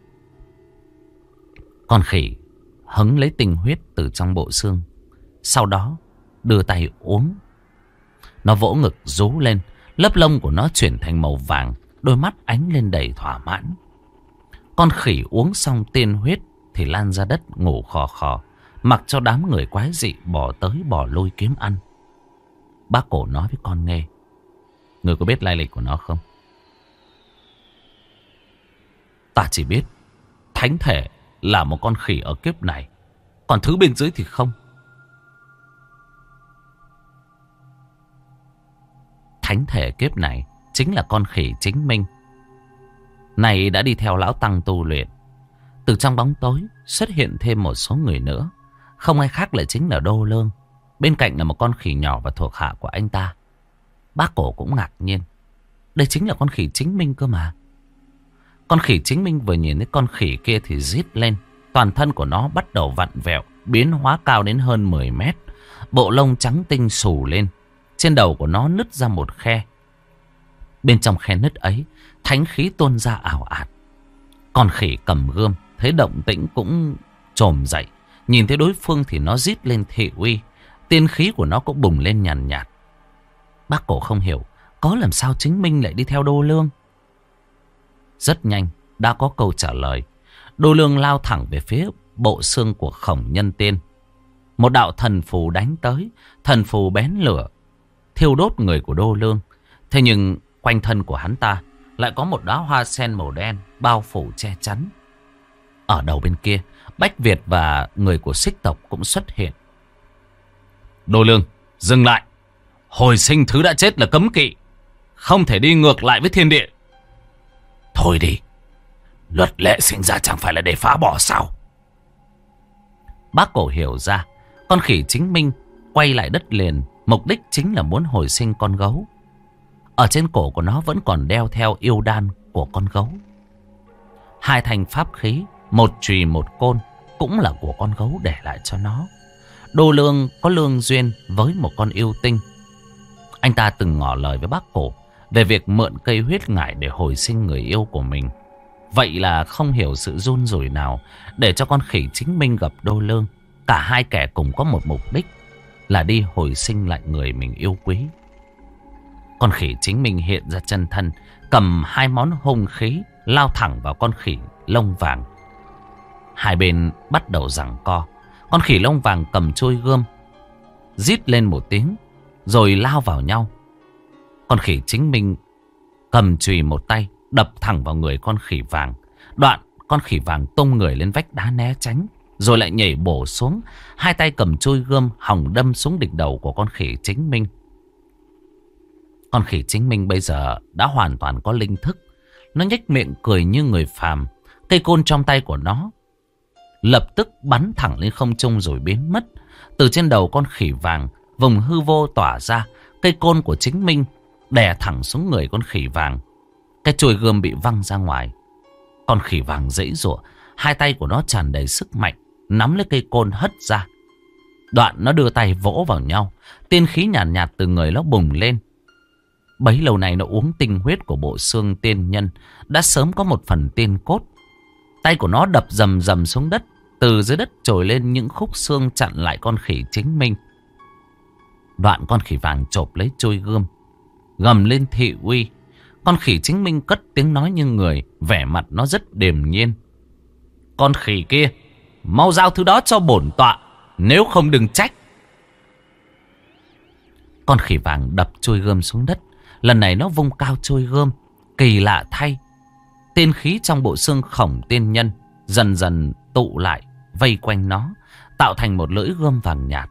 Con khỉ hứng lấy tinh huyết từ trong bộ xương, sau đó đưa tay uống. Nó vỗ ngực rú lên, lớp lông của nó chuyển thành màu vàng, đôi mắt ánh lên đầy thỏa mãn. Con khỉ uống xong tiên huyết thì lan ra đất ngủ khò khò, mặc cho đám người quái dị bỏ tới bỏ lui kiếm ăn. Bác Cổ nói với con Nghê: Người có biết lai lịch của nó không? Ta chỉ biết thánh thể là một con khỉ ở kiếp này Còn thứ bên dưới thì không. Thánh thể kiếp này chính là con khỉ chính minh. Này đã đi theo lão tăng tu luyện. Từ trong bóng tối xuất hiện thêm một số người nữa. Không ai khác lại chính là Đô Lương. Bên cạnh là một con khỉ nhỏ và thuộc hạ của anh ta. Bác Cổ cũng ngạc nhiên. Đây chính là con khỉ chính minh cơ mà. Con khỉ chính minh vừa nhìn thấy con khỉ kia thì rít lên. Toàn thân của nó bắt đầu vặn vẹo, biến hóa cao đến hơn 10 mét. Bộ lông trắng tinh xù lên. Trên đầu của nó nứt ra một khe. Bên trong khe nứt ấy, thánh khí tuôn ra ảo ạt. Con khỉ cầm gươm thấy động tĩnh cũng trồm dậy. Nhìn thấy đối phương thì nó rít lên thị uy. Tiên khí của nó cũng bùng lên nhàn nhạt. Bác Cổ không hiểu có làm sao chính minh lại đi theo Đô Lương. Rất nhanh đã có câu trả lời. Đô Lương lao thẳng về phía bộ xương của Khổng Nhân Tiên. Một đạo thần phù đánh tới. Thần phù bén lửa thiêu đốt người của Đô Lương. Thế nhưng quanh thân của hắn ta lại có một đóa hoa sen màu đen bao phủ che chắn. Ở đầu bên kia, Bách Việt và người của Xích tộc cũng xuất hiện. Đô Lương, dừng lại. Hồi sinh thứ đã chết là cấm kỵ, không thể đi ngược lại với thiên địa. Thôi đi, luật lệ sinh ra chẳng phải là để phá bỏ sao? Bác Cổ hiểu ra, con khỉ chính minh quay lại đất liền, mục đích chính là muốn hồi sinh con gấu. Ở trên cổ của nó vẫn còn đeo theo yêu đan của con gấu. Hai thanh pháp khí, một chùy một côn, cũng là của con gấu để lại cho nó. Đô Lương có lương duyên với một con yêu tinh. Anh ta từng ngỏ lời với bác Cổ về việc mượn cây huyết ngải để hồi sinh người yêu của mình. Vậy là không hiểu sự run rủi nào để cho con khỉ chính minh gặp Đô Lương. Cả hai kẻ cùng có một mục đích là đi hồi sinh lại người mình yêu quý. Con khỉ chính minh hiện ra chân thân, cầm hai món hung khí lao thẳng vào con khỉ lông vàng. Hai bên bắt đầu giằng co. Con khỉ lông vàng cầm trôi gươm, rít lên một tiếng rồi lao vào nhau. Con khỉ chính minh cầm chùy một tay đập thẳng vào người con khỉ vàng. Đoạn con khỉ vàng tung người lên vách đá né tránh, rồi lại nhảy bổ xuống. Hai tay cầm trôi gươm hòng đâm xuống đỉnh đầu của con khỉ chính minh. Con khỉ chính minh bây giờ đã hoàn toàn có linh thức. Nó nhếch miệng cười như người phàm. Cây côn trong tay của nó lập tức bắn thẳng lên không trung rồi biến mất. Từ trên đầu con khỉ vàng, vùng hư vô tỏa ra. Cây côn của chính minh đè thẳng xuống người con khỉ vàng. Cái chuôi gươm bị văng ra ngoài. Con khỉ vàng giãy giụa, hai tay của nó tràn đầy sức mạnh, nắm lấy cây côn hất ra. Đoạn nó đưa tay vỗ vào nhau. Tiên khí nhàn nhạt từ người nó bùng lên. Bấy lâu nay nó uống tinh huyết của bộ xương tiên nhân, đã sớm có một phần tiên cốt. Tay của nó đập rầm rầm xuống đất. Từ dưới đất trồi lên những khúc xương chặn lại con khỉ chính minh. Đoạn con khỉ vàng chộp lấy trôi gươm, gầm lên thị uy. Con khỉ chính minh cất tiếng nói như người, vẻ mặt nó rất điềm nhiên. Con khỉ kia, mau giao thứ đó cho bổn tọa, nếu không đừng trách. Con khỉ vàng đập trôi gươm xuống đất. Lần này nó vung cao trôi gươm. Kỳ lạ thay, tiên khí trong bộ xương Khổng tiên nhân dần dần tụ lại vây quanh nó, tạo thành một lưỡi gươm vàng nhạt.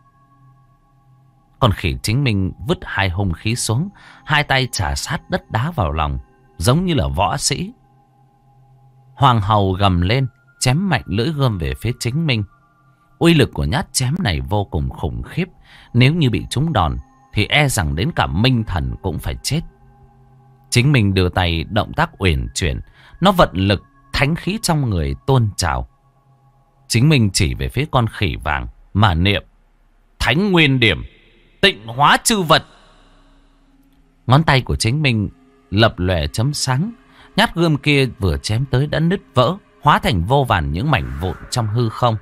Con khỉ chính minh vứt hai hung khí xuống, hai tay chà sát đất đá vào lòng, giống như là võ sĩ. Hoàng hầu gầm lên, chém mạnh lưỡi gươm về phía chính minh. Uy lực của nhát chém này vô cùng khủng khiếp. Nếu như bị trúng đòn thì e rằng đến cả minh thần cũng phải chết. Chính minh đưa tay động tác uyển chuyển, nó vận lực, thánh khí trong người tuôn trào. Chính minh chỉ về phía con khỉ vàng mà niệm: Thánh nguyên điểm, tịnh hóa chư vật. Ngón tay của chính minh lập lòe chấm sáng. Nhát gươm kia vừa chém tới đã nứt vỡ, hóa thành vô vàn những mảnh vụn trong hư không.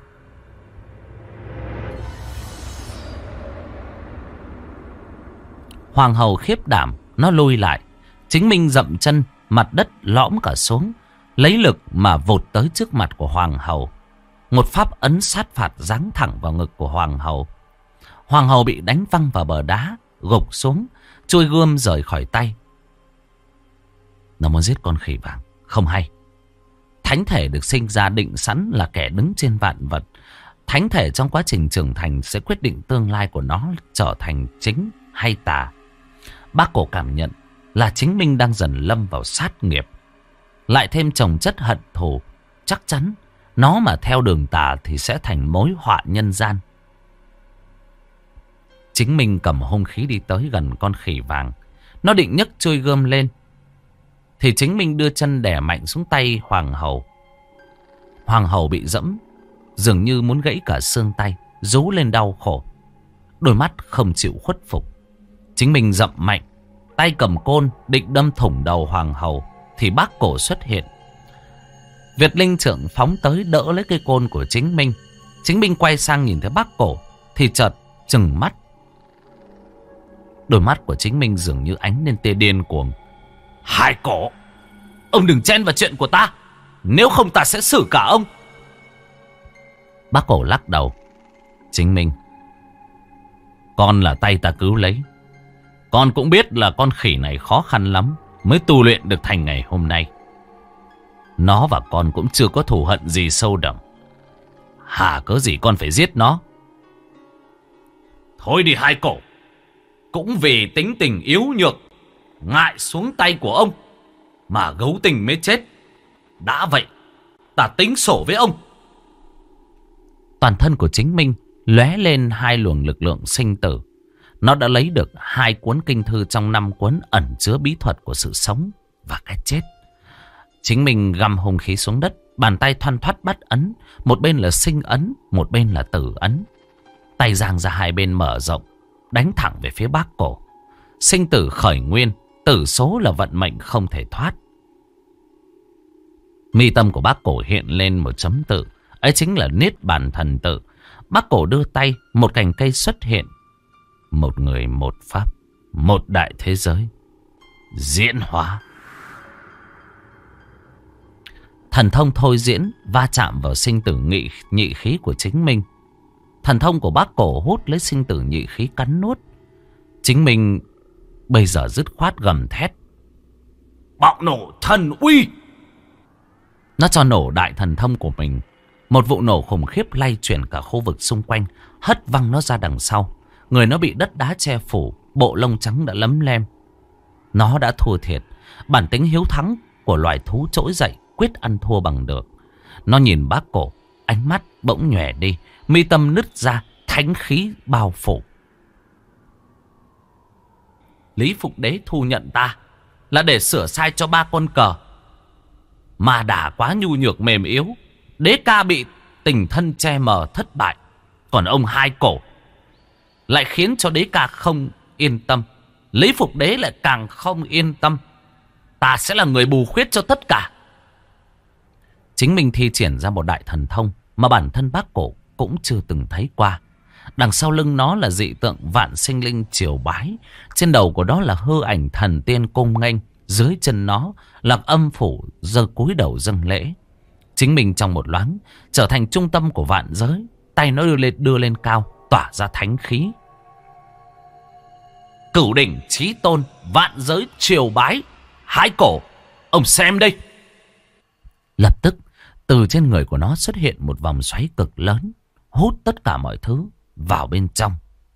Hoàng hầu khiếp đảm, nó lùi lại. Chính minh dậm chân, mặt đất lõm cả xuống, lấy lực mà vụt tới trước mặt của hoàng hầu. Một pháp ấn sát phạt giáng thẳng vào ngực của hoàng hầu. Hoàng hầu bị đánh văng vào bờ đá, gục xuống, trôi gươm rời khỏi tay. Nó muốn giết con khỉ vàng, không hay. Thánh thể được sinh ra định sẵn là kẻ đứng trên vạn vật. Thánh thể trong quá trình trưởng thành sẽ quyết định tương lai của nó trở thành chính hay tà. Bác Cổ cảm nhận là chính mình đang dần lâm vào sát nghiệp. Lại thêm chồng chất hận thù, chắc chắn nó mà theo đường tà thì sẽ thành mối họa nhân gian. Chính mình cầm hung khí đi tới gần con khỉ vàng. Nó định nhấc trôi gươm lên thì chính mình đưa chân đè mạnh xuống tay hoàng hầu. Hoàng hầu bị dẫm, dường như muốn gãy cả xương tay, rú lên đau khổ. Đôi mắt không chịu khuất phục. Chính mình dậm mạnh, tay cầm côn định đâm thủng đầu hoàng hầu thì Bác Cổ xuất hiện. Việt Linh Trượng phóng tới đỡ lấy cây côn của chính mình. Chính mình quay sang nhìn thấy Bác Cổ thì chợt trừng mắt. Đôi mắt của chính mình dường như ánh lên tia điên cuồng. Hai Cổ, ông đừng chen vào chuyện của ta, nếu không ta sẽ xử cả ông. Bác Cổ lắc đầu. Chính mình, con là tay ta cứu lấy. Con cũng biết là con khỉ này khó khăn lắm mới tu luyện được thành ngày hôm nay. Nó và con cũng chưa có thù hận gì sâu đậm. Hả cớ gì con phải giết nó? Thôi đi Hai Cổ, cũng vì tính tình yếu nhược, ngại xuống tay của ông mà gấu tình mới chết. Đã vậy, ta tính sổ với ông. Toàn thân của chính mình lóe lên hai luồng lực lượng sinh tử. Nó đã lấy được 2 cuốn kinh thư trong 5 cuốn ẩn chứa bí thuật của sự sống và cái chết. Chính mình găm hung khí xuống đất, bàn tay thoăn thoắt bắt ấn. Một bên là sinh ấn, một bên là tử ấn. Tay giang ra hai bên mở rộng, đánh thẳng về phía Bác Cổ. Sinh tử khởi nguyên, tử số là vận mệnh không thể thoát. Mi tâm của Bác Cổ hiện lên một chấm tự, ấy chính là Niết Bàn Thần Tự. Bác Cổ đưa tay, một cành cây xuất hiện. Một người một pháp, một đại thế giới diễn hóa. Thần thông thôi diễn va chạm vào sinh tử nhị khí của chính mình. Thần thông của Bác Cổ hút lấy sinh tử nhị khí cắn nuốt. Chính mình bây giờ dứt khoát gầm thét. Bạo nổ thần uy! Nó cho nổ đại thần thông của mình. Một vụ nổ khủng khiếp lay chuyển cả khu vực xung quanh, hất văng nó ra đằng sau. Người nó bị đất đá che phủ, bộ lông trắng đã lấm lem. Nó đã thua thiệt. Bản tính hiếu thắng của loài thú trỗi dậy, quyết ăn thua bằng được. Nó nhìn Bác Cổ, ánh mắt bỗng nhòe đi, mi tâm nứt ra, thánh khí bao phủ. Lý Phục Đế thu nhận ta là để sửa sai cho 3 con cờ. Mà đã quá nhu nhược mềm yếu, đế ca bị tình thân che mờ thất bại. Còn ông Hai Cổ lại khiến cho đế ca không yên tâm. Lý Phục Đế lại càng không yên tâm. Ta sẽ là người bù khuyết cho tất cả. Chính mình thi triển ra một đại thần thông mà bản thân Bác Cổ cũng chưa từng thấy qua. Đằng sau lưng nó là dị tượng vạn sinh linh triều bái. Trên đầu của nó là hư ảnh thần tiên cung nghênh. Dưới chân nó là âm phủ giơ cúi đầu dâng lễ. Chính mình trong một loáng trở thành trung tâm của vạn giới. Tay nó đưa lên cao, tỏa ra thánh khí. Cửu đỉnh chí tôn, vạn giới triều bái. Hai Cổ, ông xem đây. Lập tức từ trên người của nó xuất hiện một vòng xoáy cực lớn, hút tất cả mọi thứ vào bên trong.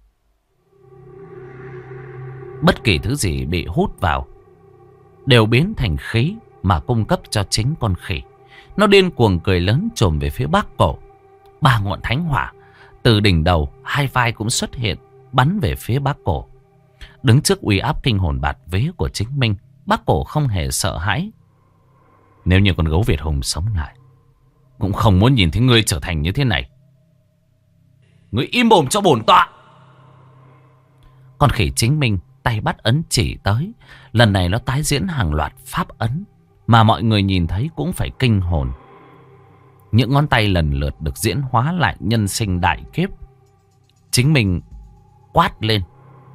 Bất kỳ thứ gì bị hút vào đều biến thành khí mà cung cấp cho chính con khỉ. Nó điên cuồng cười lớn chồm về phía Bác Cổ. 3 ngọn thánh hỏa từ đỉnh đầu, 2 vai cũng xuất hiện, bắn về phía Bác Cổ. Đứng trước uy áp kinh hồn bạt vía của chính mình, Bác Cổ không hề sợ hãi. Nếu như con gấu Việt Hùng sống lại, cũng không muốn nhìn thấy ngươi trở thành như thế này. Ngươi im mồm cho bổn tọa. Con khỉ chính mình tay bắt ấn chỉ tới. Lần này nó tái diễn hàng loạt pháp ấn mà mọi người nhìn thấy cũng phải kinh hồn. Những ngón tay lần lượt được diễn hóa lại nhân sinh đại kiếp. Chính mình quát lên.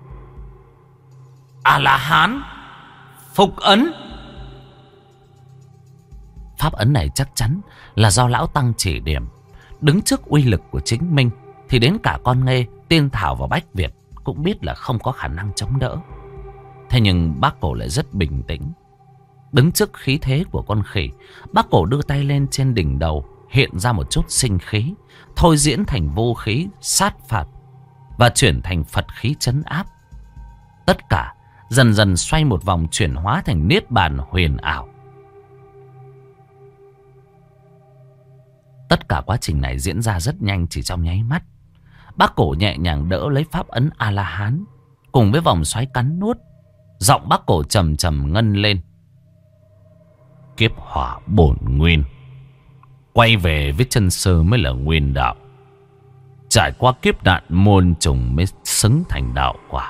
A-la-hán phục ấn. Pháp ấn này chắc chắn là do lão tăng chỉ điểm. Đứng trước uy lực của chính mình thì đến cả con nghê, tiên thảo và bách Việt cũng biết là không có khả năng chống đỡ. Thế nhưng Bác Cổ lại rất bình tĩnh. Đứng trước khí thế của con khỉ, bác cổ đưa tay lên trên đỉnh đầu, hiện ra một chút sinh khí, thôi diễn thành vô khí sát phạt và chuyển thành Phật khí trấn áp. Tất cả dần dần xoay một vòng, chuyển hóa thành niết bàn huyền ảo. Tất cả quá trình này diễn ra rất nhanh, chỉ trong nháy mắt. Bác cổ nhẹ nhàng đỡ lấy pháp ấn A-la-hán cùng với vòng xoáy cắn nuốt. Giọng bác cổ trầm trầm ngân lên. Kiếp hỏa bổn nguyên, quay về với chân sơ mới là nguyên đạo. Trải qua kiếp nạn muôn trùng mới xứng thành đạo quả.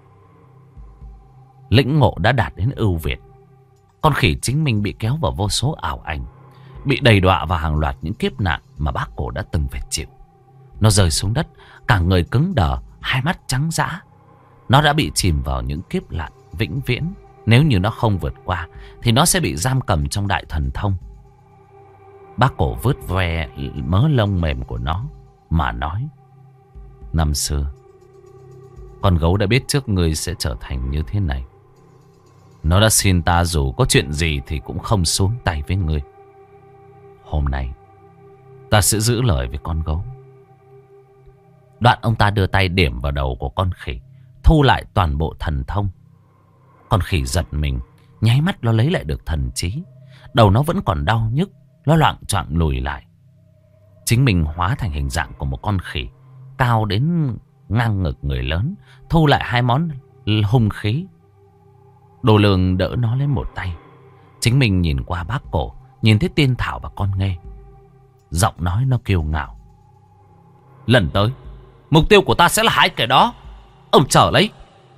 Lĩnh ngộ đã đạt đến ưu việt. Con khỉ chính mình bị kéo vào vô số ảo ảnh, bị đầy đọa vào hàng loạt những kiếp nạn mà bác cổ đã từng phải chịu. Nó rơi xuống đất, cả người cứng đờ, hai mắt trắng dã. Nó đã bị chìm vào những kiếp nạn vĩnh viễn. Nếu như nó không vượt qua thì nó sẽ bị giam cầm trong đại thần thông. Bác cổ vớt ve mớ lông mềm của nó mà nói. Năm xưa, con gấu đã biết trước ngươi sẽ trở thành như thế này. Nó đã xin ta dù có chuyện gì thì cũng không xuống tay với ngươi. Hôm nay ta sẽ giữ lời với con gấu. Đoạn ông ta đưa tay điểm vào đầu của con khỉ, thu lại toàn bộ thần thông. Con khỉ giật mình, nháy mắt nó lấy lại được thần trí. Đầu nó vẫn còn đau nhức, nó loạng choạng lùi lại. Chính mình hóa thành hình dạng của một con khỉ cao đến ngang ngực người lớn, thu lại hai món hung khí. Đồ Lương đỡ nó lên một tay. Chính mình nhìn qua bác cổ, nhìn thấy Tiên Thảo và con Nghê. Giọng nói nó kiêu ngạo. Lần tới, mục tiêu của ta sẽ là hai kẻ đó. Ông chờ lấy.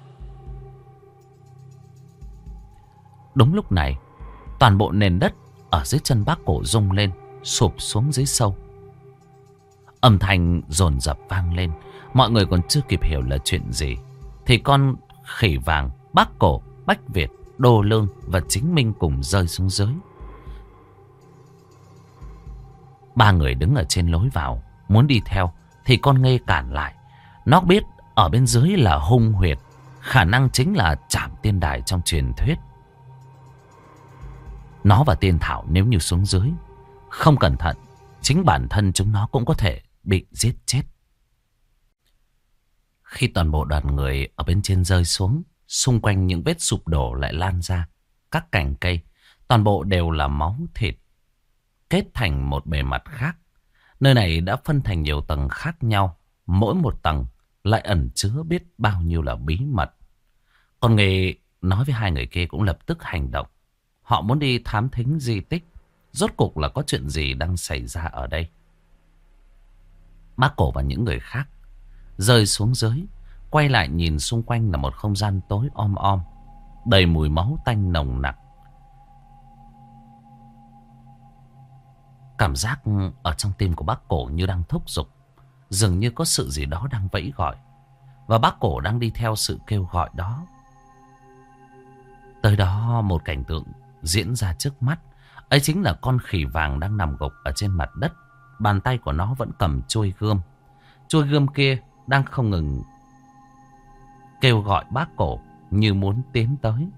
Đúng lúc này, toàn bộ nền đất ở dưới chân bác cổ rung lên, sụp xuống dưới sâu. Âm thanh dồn dập vang lên. Mọi người còn chưa kịp hiểu là chuyện gì thì con khỉ vàng, bác cổ, Bách Việt, Đô Lương và chính Minh cùng rơi xuống dưới. Ba người đứng ở trên lối vào, muốn đi theo thì con Nghê cản lại. Nó biết ở bên dưới là hung huyệt, khả năng chính là Trảm Tiên Đài trong truyền thuyết. Nó và Tiên Thảo nếu như xuống dưới, không cẩn thận, chính bản thân chúng nó cũng có thể bị giết chết. Khi toàn bộ đoàn người ở bên trên rơi xuống, xung quanh những vết sụp đổ lại lan ra. Các cành cây, toàn bộ đều là máu thịt, kết thành một bề mặt khác. Nơi này đã phân thành nhiều tầng khác nhau. Mỗi một tầng lại ẩn chứa biết bao nhiêu là bí mật. Con Nghê nói với hai người kia cũng lập tức hành động. Họ muốn đi thám thính di tích. Rốt cuộc là có chuyện gì đang xảy ra ở đây. Bác cổ và những người khác rơi xuống dưới, quay lại nhìn xung quanh là một không gian tối om om, đầy mùi máu tanh nồng nặc. Cảm giác ở trong tim của bác cổ như đang thúc giục. Dường như có sự gì đó đang vẫy gọi. Và bác cổ đang đi theo sự kêu gọi đó. Tới đó một cảnh tượng diễn ra trước mắt. Ấy chính là con khỉ vàng đang nằm gục ở trên mặt đất. Bàn tay của nó vẫn cầm chuôi gươm. Chuôi gươm kia đang không ngừng kêu gọi bác cổ như muốn tiến tới.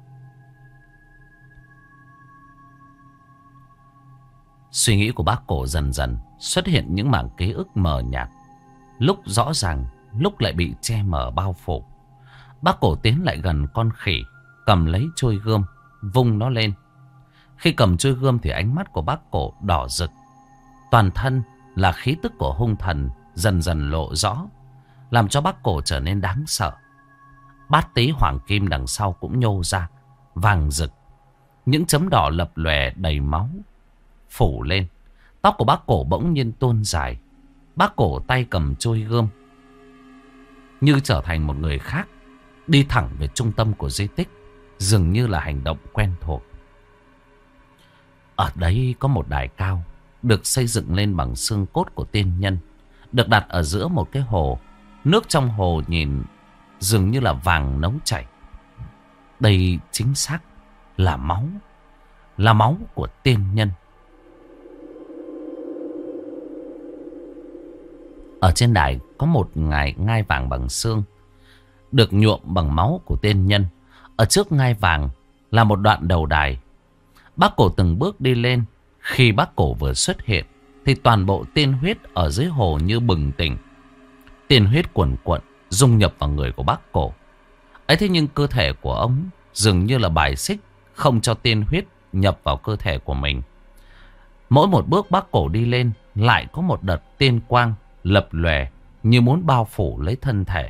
Suy nghĩ của bác cổ dần dần xuất hiện những mảng ký ức mờ nhạt. Lúc rõ ràng, lúc lại bị che mờ bao phủ. Bác cổ tiến lại gần con khỉ, cầm lấy chuôi gươm, vung nó lên. Khi cầm chuôi gươm thì ánh mắt của bác cổ đỏ rực. Toàn thân là khí tức của hung thần dần dần lộ rõ, làm cho bác cổ trở nên đáng sợ. Bát tí hoàng kim đằng sau cũng nhô ra, vàng rực. Những chấm đỏ lập lòe đầy máu phủ lên. Tóc của bác cổ bỗng nhiên tuôn dài. Bác cổ tay cầm chuôi gươm, như trở thành một người khác, đi thẳng về trung tâm của di tích. Dường như là hành động quen thuộc. Ở đấy có một đài cao, được xây dựng lên bằng xương cốt của tiên nhân, được đặt ở giữa một cái hồ. Nước trong hồ nhìn dường như là vàng nấu chảy. Đây chính xác là máu. Là máu của tiên nhân. Ở trên đài có một ngai vàng bằng xương, được nhuộm bằng máu của tiên nhân. Ở trước ngai vàng là một đoạn đầu đài Bác Cổ từng bước đi lên. Khi bác Cổ vừa xuất hiện thì toàn bộ tiên huyết ở dưới hồ như bừng tỉnh. Tiên huyết cuồn cuộn dung nhập vào người của bác Cổ. Ấy thế nhưng cơ thể của ông dường như là bài xích, không cho tiên huyết nhập vào cơ thể của mình. Mỗi một bước bác Cổ đi lên lại có một đợt tiên quang lập lòe như muốn bao phủ lấy thân thể.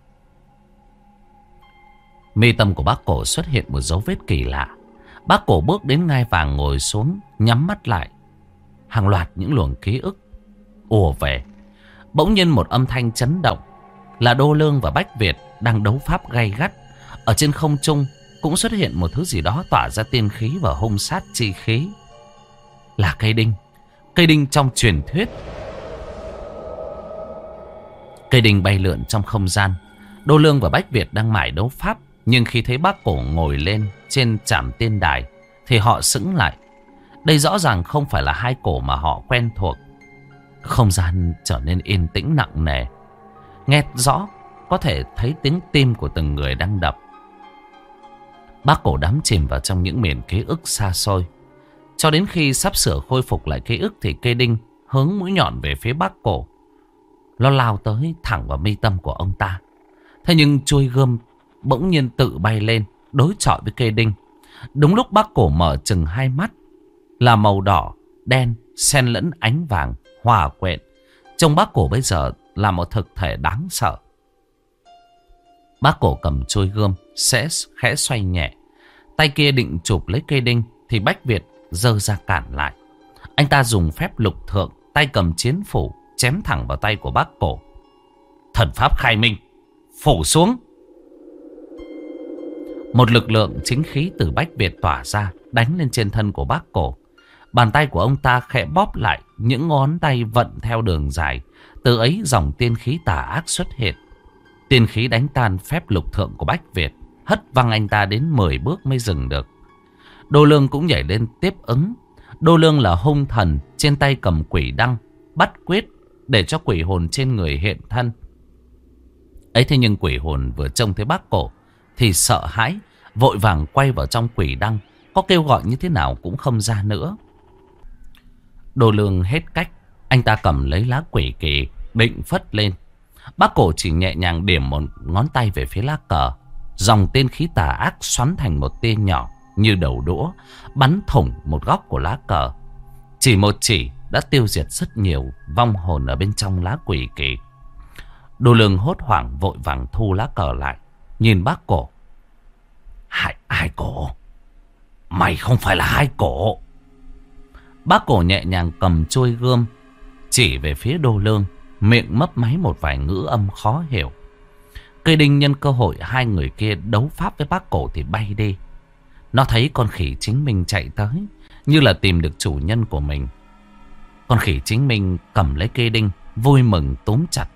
Mi tâm của bác Cổ xuất hiện một dấu vết kỳ lạ. Bác Cổ bước đến ngai vàng ngồi xuống, nhắm mắt lại. Hàng loạt những luồng ký ức ùa về. Bỗng nhiên một âm thanh chấn động. Là Đô Lương và Bách Việt đang đấu pháp gay gắt. Ở trên không trung cũng xuất hiện một thứ gì đó tỏa ra tiên khí và hung sát chi khí. Là cây đinh. Cây đinh trong truyền thuyết. Cây đinh bay lượn trong không gian. Đô Lương và Bách Việt đang mải đấu pháp. Nhưng khi thấy bác Cổ ngồi lên trên trảm tiên đài thì họ sững lại. Đây rõ ràng không phải là hai cổ mà họ quen thuộc. Không gian trở nên yên tĩnh nặng nề. Nghe rõ có thể thấy tiếng tim của từng người đang đập. Bác Cổ đắm chìm vào trong những miền ký ức xa xôi. Cho đến khi sắp sửa khôi phục lại ký ức thì cây đinh hướng mũi nhọn về phía bác Cổ. Nó lao tới thẳng vào mi tâm của ông ta. Thế nhưng chuôi gươm bỗng nhiên tự bay lên đối chọi với cây đinh. Đúng lúc bác Cổ mở chừng hai mắt là màu đỏ, đen, xen lẫn ánh vàng, hòa quyện. Trông bác Cổ bây giờ là một thực thể đáng sợ. Bác Cổ cầm chuôi gươm sẽ khẽ xoay nhẹ. Tay kia định chụp lấy cây đinh thì Bách Việt giơ ra cản lại. Anh ta dùng phép lục thượng, tay cầm chiến phủ chém thẳng vào tay của bác Cổ. Thần pháp khai minh, phủ xuống. Một lực lượng chính khí từ Bách Việt tỏa ra, đánh lên trên thân của bác Cổ. Bàn tay của ông ta khẽ bóp lại, những ngón tay vận theo đường dài. Từ ấy dòng tiên khí tà ác xuất hiện. Tiên khí đánh tan phép lục thượng của Bách Việt, hất văng anh ta đến 10 bước mới dừng được. Đô Lương cũng nhảy lên tiếp ứng. Đô Lương là hung thần, trên tay cầm quỷ đăng, bắt quyết để cho quỷ hồn trên người hiện thân. Ấy thế nhưng quỷ hồn vừa trông thấy bác Cổ thì sợ hãi, vội vàng quay vào trong quỷ đăng. Có kêu gọi như thế nào cũng không ra nữa. Đô Lương hết cách. Anh ta cầm lấy lá quỷ kỳ định phất lên. Bác Cổ chỉ nhẹ nhàng điểm một ngón tay về phía lá cờ. Dòng tiên khí tà ác xoắn thành một tia nhỏ như đầu đũa, bắn thủng một góc của lá cờ. Chỉ một chỉ đã tiêu diệt rất nhiều vong hồn ở bên trong lá quỷ kỳ. Đô Lương hốt hoảng vội vàng thu lá cờ lại, nhìn bác Cổ. Hai cổ? Mày không phải là hai cổ. Bác Cổ nhẹ nhàng cầm chuôi gươm chỉ về phía Đô Lương, miệng mấp máy một vài ngữ âm khó hiểu. Cây đinh nhân cơ hội hai người kia đấu pháp với bác Cổ thì bay đi. Nó thấy con khỉ chính mình chạy tới, như là tìm được chủ nhân của mình. Con khỉ chính mình cầm lấy cây đinh, vui mừng túm chặt.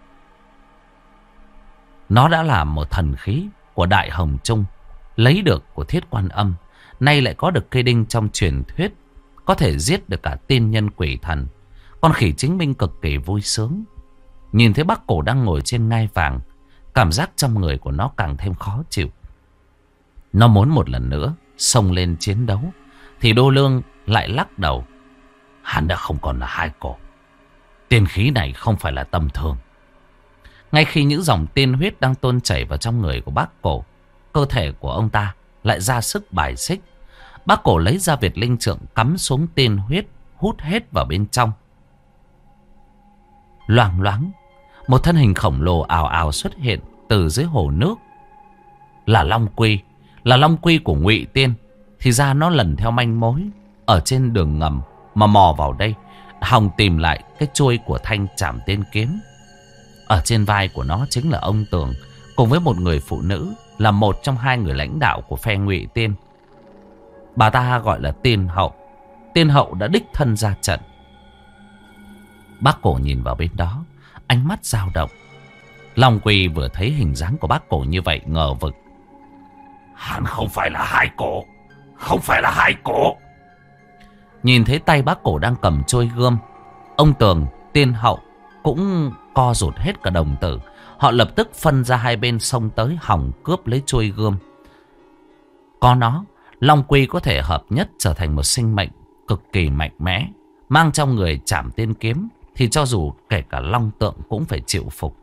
Nó đã là một thần khí của Đại Hồng Trung, lấy được của Thiết Quan Âm, nay lại có được cây đinh trong truyền thuyết, có thể giết được cả tiên nhân quỷ thần. Con khỉ chính minh cực kỳ vui sướng. Nhìn thấy bác Cổ đang ngồi trên ngai vàng, cảm giác trong người của nó càng thêm khó chịu. Nó muốn một lần nữa xông lên chiến đấu, thì Đô Lương lại lắc đầu. Hắn đã không còn là hai cổ. Tiên khí này không phải là tầm thường. Ngay khi những dòng tiên huyết đang tuôn chảy vào trong người của bác Cổ, cơ thể của ông ta lại ra sức bài xích. Bác Cổ lấy ra Việt Linh Trượng cắm xuống tiên huyết, hút hết vào bên trong. Loảng loáng, một thân hình khổng lồ ào ào xuất hiện từ dưới hồ nước. Là Long Quy, là Long Quy của Ngụy Tiên. Thì ra nó lần theo manh mối ở trên đường ngầm mà mò vào đây, hòng tìm lại cái chuôi của thanh trảm tiên kiếm. Ở trên vai của nó chính là ông Tường, cùng với một người phụ nữ, là một trong hai người lãnh đạo của phe Ngụy Tiên. Bà ta gọi là Tiên Hậu. Tiên Hậu đã đích thân ra trận. Bác Cổ nhìn vào bên đó, ánh mắt dao động. Long Quy vừa thấy hình dáng của bác Cổ như vậy ngờ vực. Hắn không phải là hai cổ. Không phải là hai cổ. Nhìn thấy tay bác Cổ đang cầm trôi gươm, ông Tường, Tiên Hậu cũng co rụt hết cả đồng tử. Họ lập tức phân ra hai bên xông tới hòng cướp lấy trôi gươm. Có nó Long Quy có thể hợp nhất trở thành một sinh mệnh cực kỳ mạnh mẽ, mang trong người trảm tiên kiếm, thì cho dù kể cả Long Tượng cũng phải chịu phục.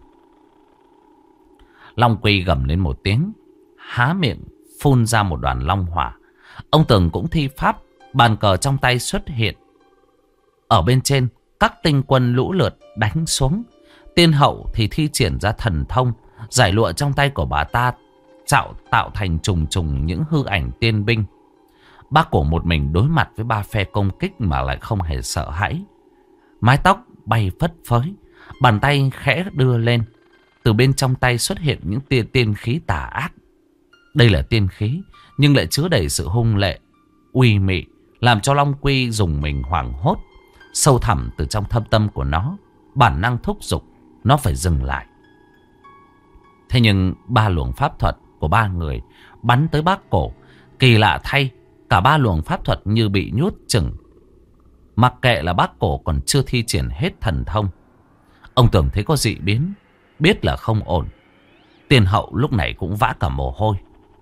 Long Quy gầm lên một tiếng, há miệng phun ra một đoàn long hỏa. Ông Tường cũng thi pháp, bàn cờ trong tay xuất hiện. Ở bên trên, các tinh quân lũ lượt đánh xuống. Tiên hậu thì thi triển ra thần thông, giải lụa trong tay của bà ta tạo thành trùng trùng những hư ảnh tiên binh. Bác Cổ một mình đối mặt với 3 phe công kích mà lại không hề sợ hãi. Mái tóc bay phất phới, bàn tay khẽ đưa lên. Từ bên trong tay xuất hiện những tia tiên khí tà ác. Đây là tiên khí, nhưng lại chứa đầy sự hung lệ, uy mị, làm cho Long Quy dùng mình hoảng hốt. Sâu thẳm từ trong thâm tâm của nó, bản năng thúc giục nó phải dừng lại. Thế nhưng 3 luồng pháp thuật của 3 người bắn tới Bác Cổ. Kỳ lạ thay, cả 3 luồng pháp thuật như bị nhốt chừng. Mặc kệ là Bác Cổ còn chưa thi triển hết thần thông. Ông Tường thấy có dị biến, biết là không ổn. Tiên hậu lúc này cũng vã cả mồ hôi.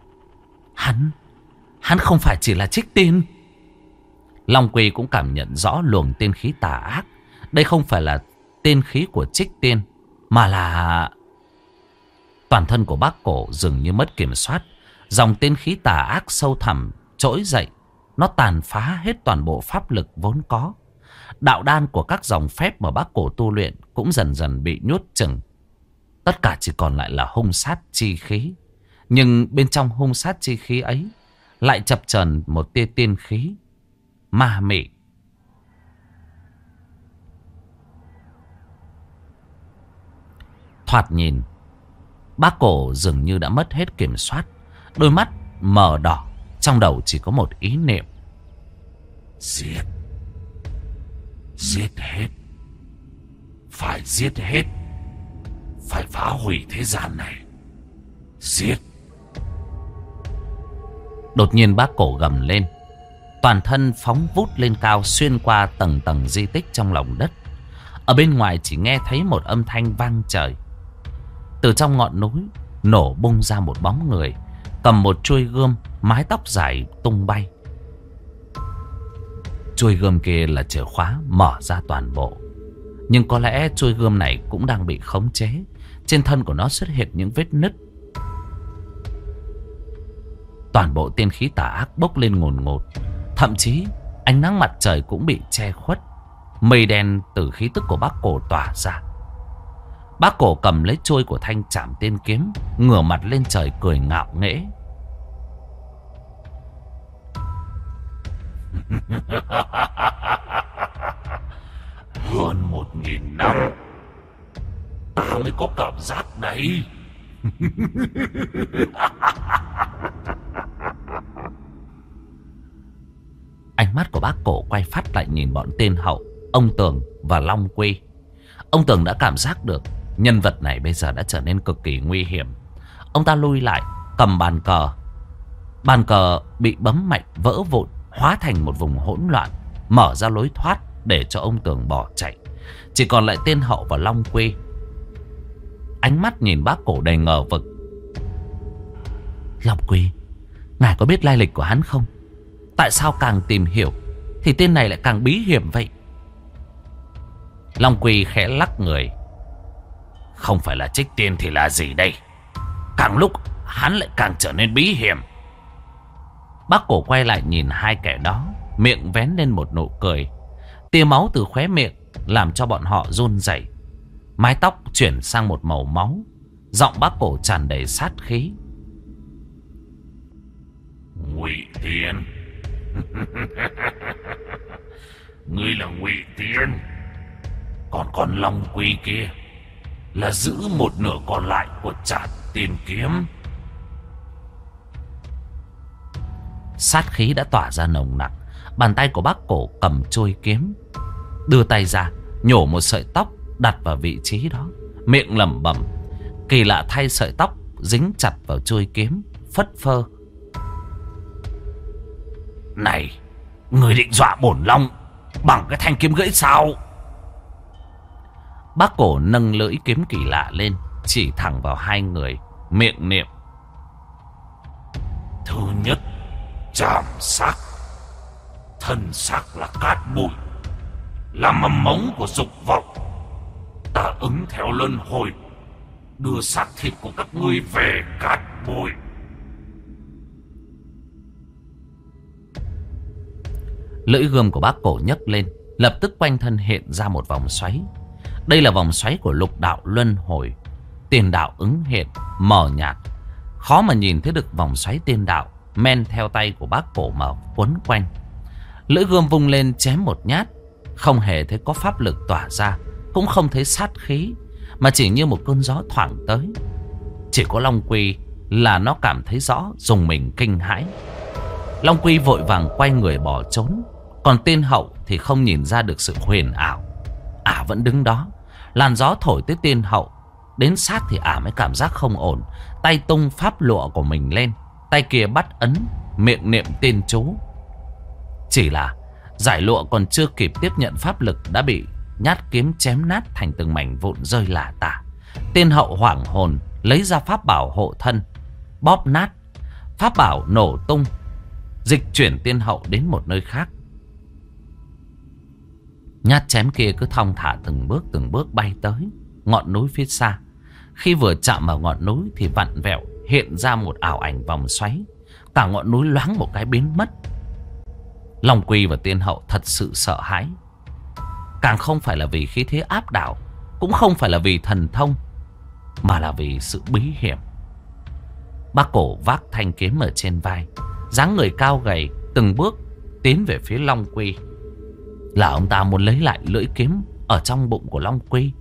Hắn không phải chỉ là trích tiên. Long Quy cũng cảm nhận rõ luồng tiên khí tà ác. Đây không phải là tiên khí của trích tiên, mà là... Toàn thân của Bác Cổ dường như mất kiểm soát. Dòng tiên khí tà ác sâu thẳm trỗi dậy. Nó tàn phá hết toàn bộ pháp lực vốn có. Đạo đan của các dòng phép mà Bác Cổ tu luyện cũng dần dần bị nhốt chừng. Tất cả chỉ còn lại là hung sát chi khí. Nhưng bên trong hung sát chi khí ấy lại chập chờn một tia tiên khí ma mị. Thoạt nhìn, Bác Cổ dường như đã mất hết kiểm soát. Đôi mắt mờ đỏ, trong đầu chỉ có một ý niệm: giết. Giết hết. Phải giết hết. Phải phá hủy thế gian này. Giết. Đột nhiên Bác Cổ gầm lên. Toàn thân phóng vút lên cao, xuyên qua tầng tầng di tích trong lòng đất. Ở bên ngoài chỉ nghe thấy một âm thanh vang trời. Từ trong ngọn núi nổ bung ra một bóng người, cầm một chuôi gươm, mái tóc dài tung bay. Chuôi gươm kia là chìa khóa mở ra toàn bộ. Nhưng có lẽ chuôi gươm này cũng đang bị khống chế. Trên thân của nó xuất hiện những vết nứt. Toàn bộ tiên khí tà ác bốc lên ngùn ngụt. Thậm chí ánh nắng mặt trời cũng bị che khuất. Mây đen từ khí tức của Bác Cổ tỏa ra. Bác Cổ cầm lấy chuôi của thanh trảm tiên kiếm, ngửa mặt lên trời cười ngạo nghễ. Hơn 1000 năm ta mới có cảm giác đấy. Ánh mắt của Bác Cổ quay phát lại nhìn bọn tên hậu, ông Tường và Long Quy. Ông Tường đã cảm giác được nhân vật này bây giờ đã trở nên cực kỳ nguy hiểm. Ông ta lui lại, cầm bàn cờ. Bàn cờ bị bấm mạnh vỡ vụn, hóa thành một vùng hỗn loạn, mở ra lối thoát để cho ông Tường bỏ chạy. Chỉ còn lại tên hậu và Long Quy. Ánh mắt nhìn Bác Cổ đầy ngờ vực. Long Quy, ngài có biết lai lịch của hắn không? Tại sao càng tìm hiểu thì tên này lại càng bí hiểm vậy? Long Quy khẽ lắc người. Không phải là trích tiên thì là gì đây? Càng lúc hắn lại càng trở nên bí hiểm. Bác Cổ quay lại nhìn hai kẻ đó, miệng vén lên một nụ cười. Tia máu từ khóe miệng làm cho bọn họ run rẩy. Mái tóc chuyển sang một màu máu. Giọng Bác Cổ tràn đầy sát khí. Ngụy Tiên. Ngươi là Ngụy Tiên. Còn con Long Quy kia là giữ một nửa còn lại của Trảm Tiên kiếm. Sát khí đã tỏa ra nồng nặc. Bàn tay của Bác Cổ cầm trôi kiếm, đưa tay ra nhổ một sợi tóc đặt vào vị trí đó, miệng lẩm bẩm. Kỳ lạ thay, sợi tóc dính chặt vào trôi kiếm, phất phơ. Này, người định dọa bổn Long bằng cái thanh kiếm gãy sao? Bác Cổ nâng lưỡi kiếm kỳ lạ lên, chỉ thẳng vào hai người, miệng niệm: Thứ nhất, chạm xác. Thân xác là cát bụi, là mầm mống của dục vọng. Ta ứng theo luân hồi, đưa xác thịt của các ngươi về cát bụi. Lưỡi gươm của bác cổ nhấc lên, lập tức quanh thân hiện ra một vòng xoáy. Đây là vòng xoáy của lục đạo luân hồi. Tiền đạo ứng hiện, mờ nhạt, khó mà nhìn thấy được vòng xoáy tiên đạo men theo tay của bác cổ mà quấn quanh. Lưỡi gươm vung lên chém một nhát, không hề thấy có pháp lực tỏa ra, cũng không thấy sát khí, mà chỉ như một cơn gió thoảng tới. Chỉ có Long Quy là nó cảm thấy rõ, dùng mình kinh hãi. Long Quy vội vàng quay người bỏ trốn. Còn Tiên Hậu thì không nhìn ra được sự huyền ảo. Ả vẫn đứng đó. Làn gió thổi tới Tiên Hậu, đến sát thì Ả mới cảm giác không ổn. Tay tung pháp lụa của mình lên, tay kia bắt ấn, miệng niệm tiên chú. Chỉ là giải lụa còn chưa kịp tiếp nhận pháp lực đã bị nhát kiếm chém nát thành từng mảnh vụn rơi lả tả. Tiên Hậu hoảng hồn, lấy ra pháp bảo hộ thân, bóp nát. Pháp bảo nổ tung, dịch chuyển Tiên Hậu đến một nơi khác. Nhát chém kia cứ thong thả từng bước bay tới ngọn núi phía xa. Khi vừa chạm vào ngọn núi thì vặn vẹo hiện ra một ảo ảnh vòng xoáy. Cả ngọn núi loáng một cái biến mất. Long Quy và Tiên Hậu thật sự sợ hãi. Càng không phải là vì khí thế áp đảo, cũng không phải là vì thần thông, mà là vì sự bí hiểm. Bác cổ vác thanh kiếm ở trên vai, dáng người cao gầy, từng bước tiến về phía Long Quy. Là ông ta muốn lấy lại lưỡi kiếm ở trong bụng của Long Quy.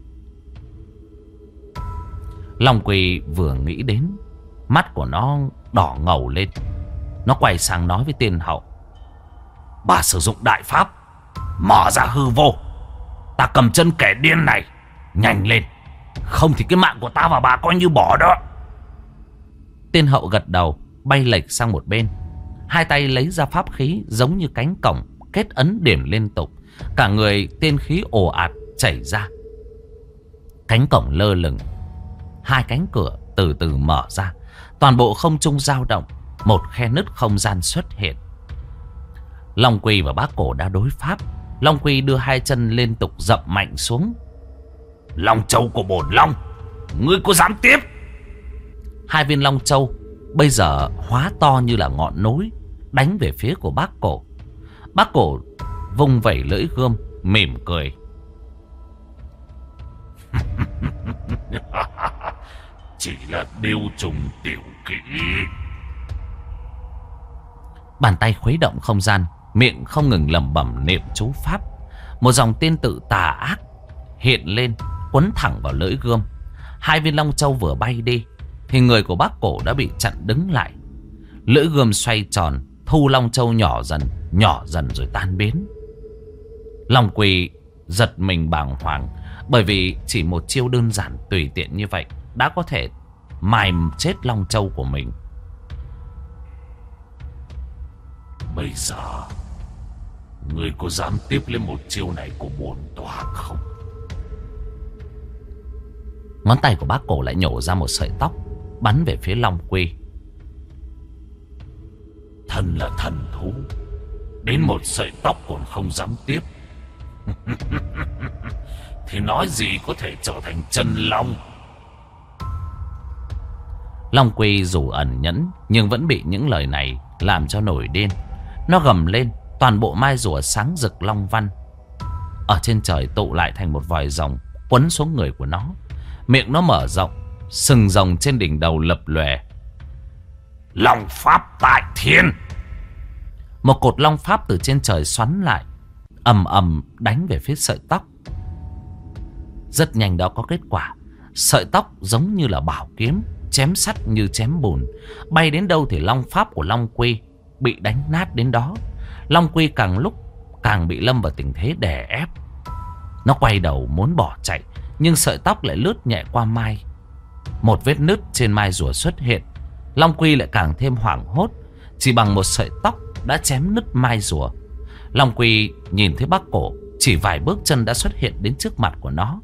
Long Quy vừa nghĩ đến, mắt của nó đỏ ngầu lên. Nó quay sang nói với Tiên Hậu: bà sử dụng đại pháp, mở ra hư vô. Ta cầm chân kẻ điên này, nhanh lên, không thì cái mạng của ta và bà coi như bỏ đó. Tiên Hậu gật đầu, bay lệch sang một bên. Hai tay lấy ra pháp khí giống như cánh cổng, kết ấn điểm liên tục. Cả người tiên khí ồ ạt chảy ra. Cánh cổng lơ lửng, hai cánh cửa từ từ mở ra. Toàn bộ không trung dao động, một khe nứt không gian xuất hiện. Long Quy và bác cổ đã đối pháp. Long Quy đưa hai chân liên tục dậm mạnh xuống. Long châu của bổn long, ngươi có dám tiếp? Hai viên long châu bây giờ hóa to như là ngọn núi, đánh về phía của bác cổ. Bác cổ vung vẩy lưỡi gươm, mỉm cười. Chỉ là điêu trùng tiểu kỹ. Bàn tay khuấy động không gian, miệng không ngừng lẩm bẩm niệm chú pháp. Một dòng tiên tự tà ác hiện lên, quấn thẳng vào lưỡi gươm. Hai viên long châu vừa bay đi thì người của bác cổ đã bị chặn đứng lại. Lưỡi gươm xoay tròn, thu long châu nhỏ dần rồi tan biến. Long Quy giật mình bàng hoàng, bởi vì chỉ một chiêu đơn giản tùy tiện như vậy đã có thể mài chết long châu của mình. Bây giờ ngươi có dám tiếp lên một chiêu này của bổn tọa không? Ngón tay của bác cổ lại nhổ ra một sợi tóc, bắn về phía Long Quy. Thân là thần thú, đến một sợi tóc còn không dám tiếp. Thì nói gì có thể trở thành chân long. Long Quy dù ẩn nhẫn nhưng vẫn bị những lời này làm cho nổi điên. Nó gầm lên, toàn bộ mai rùa sáng rực long văn ở trên trời tụ lại thành một vòi rồng quấn xuống người của nó. Miệng nó mở rộng, sừng rồng trên đỉnh đầu lập lòe. Long pháp tại thiên. Một cột long pháp từ trên trời xoắn lại, ầm ầm đánh về phía sợi tóc. Rất nhanh đó có kết quả. Sợi tóc giống như là bảo kiếm, chém sắt như chém bùn. Bay đến đâu thì long pháp của Long Quy bị đánh nát đến đó. Long Quy càng lúc càng bị lâm vào tình thế đè ép. Nó quay đầu muốn bỏ chạy, nhưng sợi tóc lại lướt nhẹ qua mai. Một vết nứt trên mai rùa xuất hiện. Long Quy lại càng thêm hoảng hốt. Chỉ bằng một sợi tóc đã chém nứt mai rùa. Long Quy nhìn thấy bác cổ chỉ vài bước chân đã xuất hiện đến trước mặt của nó.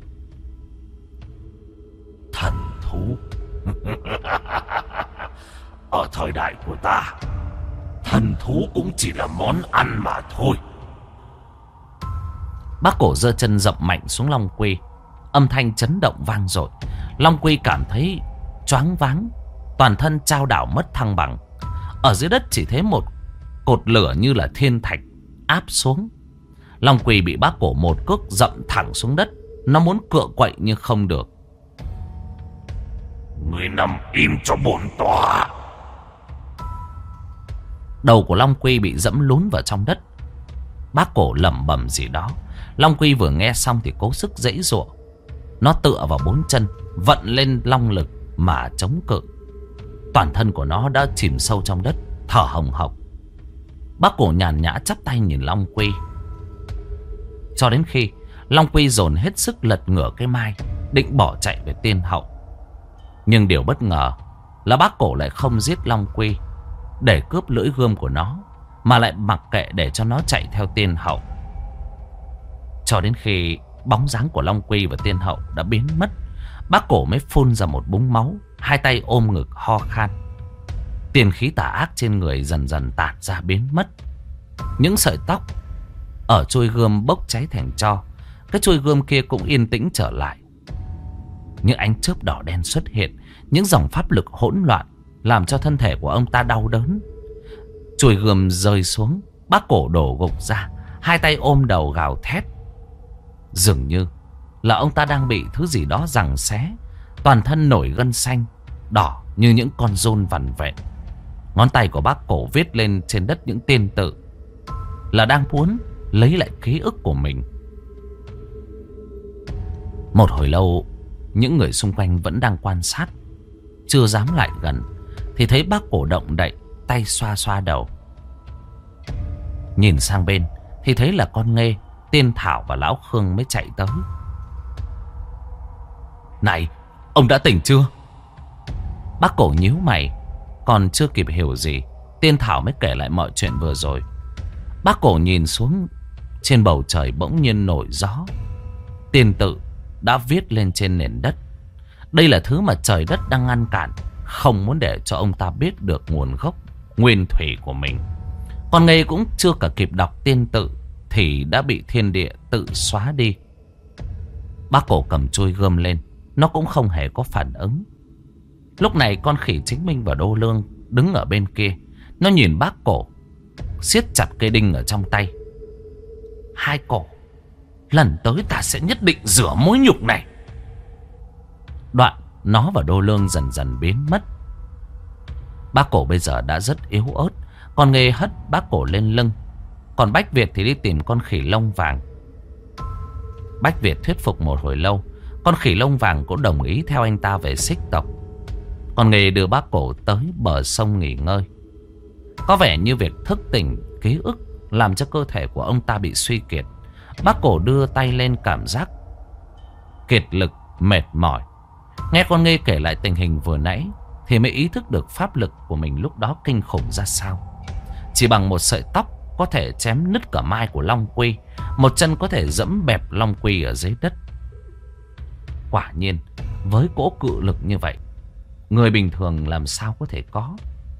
Thần thú. Ở thời đại của ta, Thần thú cũng chỉ là món ăn mà thôi. Bác Cổ giơ chân dậm mạnh xuống Long Quy. Âm thanh chấn động vang dội. Long Quy cảm thấy choáng váng, toàn thân chao đảo mất thăng bằng. Ở dưới đất chỉ thấy một cột lửa như là thiên thạch áp xuống. Long Quy bị bác Cổ một cước dậm thẳng xuống đất. Nó muốn cựa quậy nhưng không được. Người nằm im cho bổn tọa. Đầu của Long Quy bị dẫm lún vào trong đất. Bác Cổ lẩm bẩm gì đó. Long Quy vừa nghe xong thì cố sức giãy giụa. Nó tựa vào bốn chân, vận lên long lực mà chống cự. Toàn thân của nó đã chìm sâu trong đất, thở hồng hộc. Bác Cổ nhàn nhã chắp tay nhìn Long Quy, cho đến khi Long Quy dồn hết sức lật ngửa cái mai, định bỏ chạy về Tiên Hậu. Nhưng điều bất ngờ là bác Cổ lại không giết Long Quy để cướp lưỡi gươm của nó, mà lại mặc kệ để cho nó chạy theo Tiên Hậu. Cho đến khi bóng dáng của Long Quy và Tiên Hậu đã biến mất, bác Cổ mới phun ra một búng máu, hai tay ôm ngực ho khan. Tiền khí tà ác trên người dần dần tản ra biến mất. Những sợi tóc ở chuôi gươm bốc cháy thành tro. Cái chuôi gươm kia cũng yên tĩnh trở lại. Những ánh chớp đỏ đen xuất hiện, những dòng pháp lực hỗn loạn làm cho thân thể của ông ta đau đớn. Chuôi gươm rơi xuống, bác Cổ đổ gục ra, hai tay ôm đầu gào thét. Dường như là ông ta đang bị thứ gì đó giằng xé. Toàn thân nổi gân xanh đỏ như những con giun vằn vẹn. Ngón tay của bác Cổ viết lên trên đất những tên tự, là đang muốn lấy lại ký ức của mình. Một hồi lâu, những người xung quanh vẫn đang quan sát, chưa dám lại gần, thì thấy bác Cổ động đậy, tay xoa xoa đầu. Nhìn sang bên thì thấy là con Nghê, Tiên Thảo và Lão Khương mới chạy tới. Này, ông đã tỉnh chưa? Bác Cổ nhíu mày, còn chưa kịp hiểu gì, Tiên Thảo mới kể lại mọi chuyện vừa rồi. Bác Cổ nhìn xuống, trên bầu trời bỗng nhiên nổi gió. Tiên tự đã viết lên trên nền đất. Đây là thứ mà trời đất đang ngăn cản, không muốn để cho ông ta biết được nguồn gốc nguyên thủy của mình. Con Nghê cũng chưa cả kịp đọc tiên tự thì đã bị thiên địa tự xóa đi. Bác Cổ cầm chuôi gươm lên, nó cũng không hề có phản ứng. Lúc này con khỉ Chính Minh và Đô Lương đứng ở bên kia. Nó nhìn bác Cổ, siết chặt cây đinh ở trong tay. Hai Cổ, lần tới ta sẽ nhất định rửa mối nhục này. Đoạn nó và Đô Lương dần dần biến mất. Bác Cổ bây giờ đã rất yếu ớt. Con Nghê hất bác Cổ lên lưng, còn Bách Việt thì đi tìm con khỉ lông vàng. Bách Việt thuyết phục một hồi lâu, con khỉ lông vàng cũng đồng ý theo anh ta về Xích tộc. Con Nghê đưa bác Cổ tới bờ sông nghỉ ngơi. Có vẻ như việc thức tỉnh ký ức làm cho cơ thể của ông ta bị suy kiệt. Bác Cổ đưa tay lên cảm giác kiệt lực, mệt mỏi. Nghe con Nghê kể lại tình hình vừa nãy thì mới ý thức được pháp lực của mình lúc đó kinh khủng ra sao. Chỉ bằng một sợi tóc có thể chém nứt cả mai của Long Quy, một chân có thể dẫm bẹp Long Quy ở dưới đất. Quả nhiên, với cỗ cự lực như vậy, người bình thường làm sao có thể có.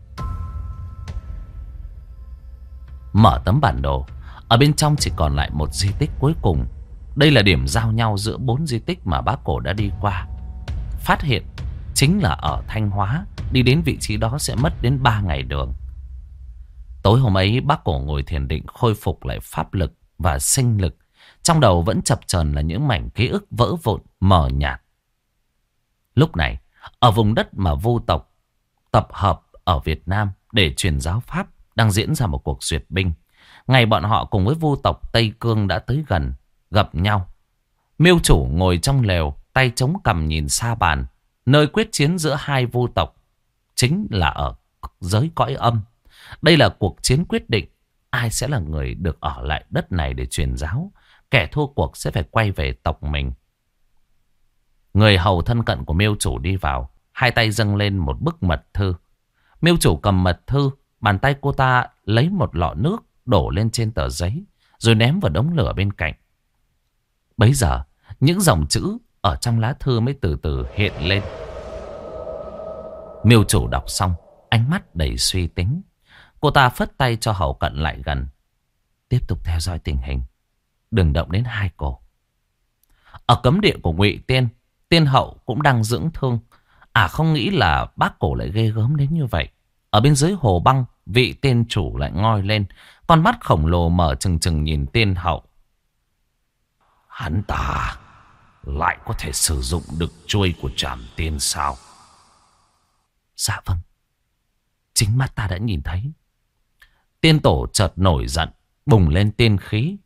Mở tấm bản đồ, ở bên trong chỉ còn lại một di tích cuối cùng. Đây là điểm giao nhau giữa 4 di tích mà bác Cổ đã đi qua. Phát hiện chính là ở Thanh Hóa. Đi đến vị trí đó sẽ mất đến 3 ngày đường. Tối hôm ấy bác Cổ ngồi thiền định khôi phục lại pháp lực và sinh lực. Trong đầu vẫn chập chờn là những mảnh ký ức vỡ vụn mờ nhạt. Lúc này, ở vùng đất mà Vu tộc tập hợp ở Việt Nam để truyền giáo Pháp, đang diễn ra một cuộc duyệt binh. Ngày bọn họ cùng với Vu tộc Tây Cương đã tới gần, gặp nhau. Miêu chủ ngồi trong lều, tay chống cằm nhìn xa bàn. Nơi quyết chiến giữa hai Vu tộc chính là ở giới cõi âm. Đây là cuộc chiến quyết định ai sẽ là người được ở lại đất này để truyền giáo. Kẻ thua cuộc sẽ phải quay về tộc mình. Người hầu thân cận của miêu chủ đi vào, hai tay dâng lên một bức mật thư. Miêu chủ cầm mật thư, bàn tay cô ta lấy một lọ nước đổ lên trên tờ giấy, rồi ném vào đống lửa bên cạnh. Bấy giờ, những dòng chữ ở trong lá thư mới từ từ hiện lên. Miêu chủ đọc xong, ánh mắt đầy suy tính. Cô ta phất tay cho hầu cận lại gần. Tiếp tục theo dõi tình hình, đừng động đến hai cô. Ở cấm địa của Ngụy Tiên, tiên hậu cũng đang dưỡng thương. Không nghĩ là bác cổ lại ghê gớm đến như vậy. Ở bên dưới hồ băng, vị tiên chủ lại ngoi lên, con mắt khổng lồ mở trừng trừng nhìn tiên hậu. Hắn ta lại có thể sử dụng được chuôi của Trảm Tiên sao? Dạ vâng, chính mắt ta đã nhìn thấy. Tiên tổ chợt nổi giận, bùng lên tiên khí.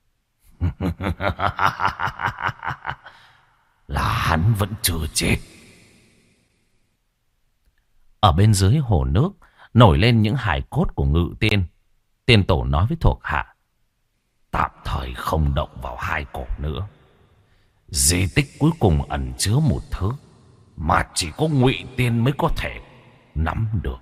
Là hắn vẫn chưa chết. Ở bên dưới hồ nước nổi lên những hài cốt của Ngự Tiên. Tiên tổ nói với thuộc hạ, tạm thời không động vào hai cổ nữa. Di tích cuối cùng ẩn chứa một thứ mà chỉ có Ngụy Tiên mới có thể nắm được.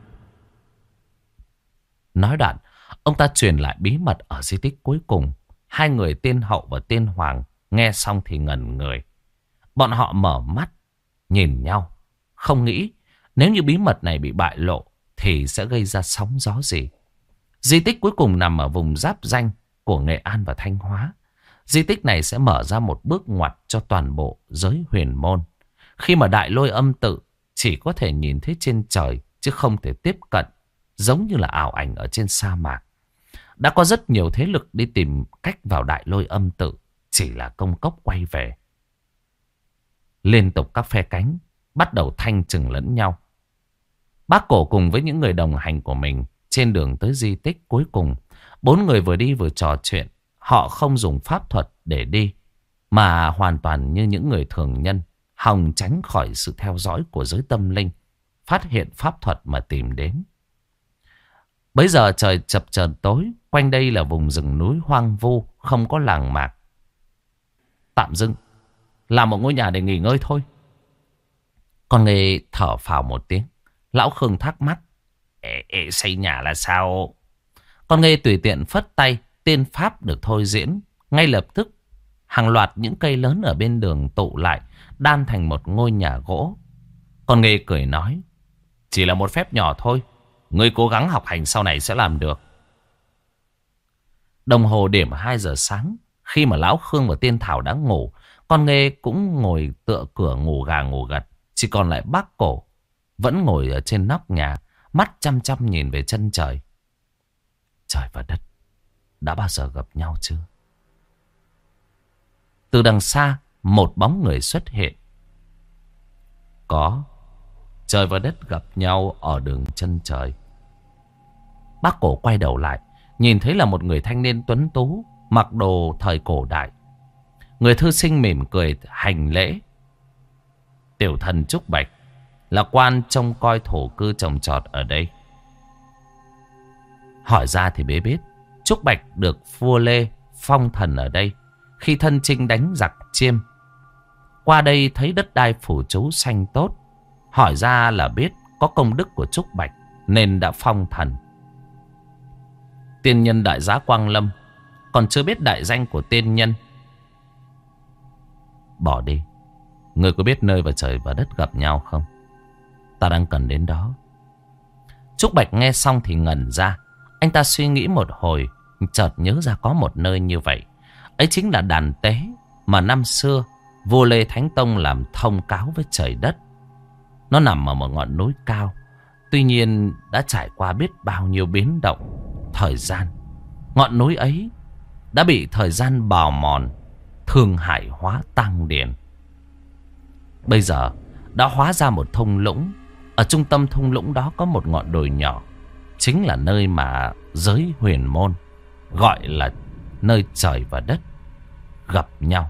Nói đoạn, ông ta truyền lại bí mật ở di tích cuối cùng. Hai người tiên hậu và tiên hoàng nghe xong thì ngẩn người. Bọn họ mở mắt nhìn nhau, không nghĩ nếu như bí mật này bị bại lộ thì sẽ gây ra sóng gió gì. Di tích cuối cùng nằm ở vùng giáp ranh của Nghệ An và Thanh Hóa. Di tích này sẽ mở ra một bước ngoặt cho toàn bộ giới huyền môn. Khi mà đại lôi âm tự chỉ có thể nhìn thấy trên trời chứ không thể tiếp cận, giống như là ảo ảnh ở trên sa mạc. Đã có rất nhiều thế lực đi tìm cách vào đại lôi âm tự, chỉ là công cốc quay về. Liên tục các phe cánh bắt đầu thanh trừng lẫn nhau. Bác cổ cùng với những người đồng hành của mình trên đường tới di tích cuối cùng. 4 người vừa đi vừa trò chuyện. Họ không dùng pháp thuật để đi, mà hoàn toàn như những người thường nhân, hòng tránh khỏi sự theo dõi của giới tâm linh, phát hiện pháp thuật mà tìm đến. Bấy giờ trời chập chờn tối, quanh đây là vùng rừng núi hoang vu, không có làng mạc. Tạm dừng, làm một ngôi nhà để nghỉ ngơi thôi. Con Nghê thở phào một tiếng. Lão Khương thắc mắc, xây nhà là sao? Con Nghê tùy tiện phất tay, tiên pháp được thôi diễn. Ngay lập tức, hàng loạt những cây lớn ở bên đường tụ lại, đan thành một ngôi nhà gỗ. Con Nghê cười nói, chỉ là một phép nhỏ thôi, ngươi cố gắng học hành sau này sẽ làm được. Đồng hồ điểm 2 giờ sáng. Khi mà Lão Khương và Tiên Thảo đã ngủ, con Nghê cũng ngồi tựa cửa ngủ gà ngủ gật. Chỉ còn lại bác cổ vẫn ngồi ở trên nóc nhà, mắt chăm chăm nhìn về chân trời. Trời và đất đã bao giờ gặp nhau chưa? Từ đằng xa, một bóng người xuất hiện. Có. Trời và đất gặp nhau ở đường chân trời. Bác cổ quay đầu lại, nhìn thấy là một người thanh niên tuấn tú, mặc đồ thời cổ đại. Người thư sinh mỉm cười hành lễ. Tiểu thần Trúc Bạch là quan trông coi thổ cư trồng trọt ở đây. Hỏi ra thì mới biết, Trúc Bạch được vua Lê phong thần ở đây khi thân chinh đánh giặc Chiêm. Qua đây thấy đất đai phủ trú xanh tốt, hỏi ra là biết có công đức của Trúc Bạch nên đã phong thần. Tiên nhân đại giá Quang Lâm còn chưa biết đại danh của tiên nhân. Bỏ đi. Người có biết nơi và trời và đất gặp nhau không? Ta đang cần đến đó. Trúc Bạch nghe xong thì ngẩn ra. Anh ta suy nghĩ một hồi, chợt nhớ ra có một nơi như vậy. Ấy chính là đàn tế mà năm xưa vua Lê Thánh Tông làm thông cáo với trời đất. Nó nằm ở một ngọn núi cao. Tuy nhiên đã trải qua biết bao nhiêu biến động thời gian. Ngọn núi ấy đã bị thời gian bào mòn, thương hại hóa tăng điển. Bây giờ đã hóa ra một thung lũng. Ở trung tâm thung lũng đó có một ngọn đồi nhỏ, chính là nơi mà giới huyền môn gọi là nơi trời và đất gặp nhau.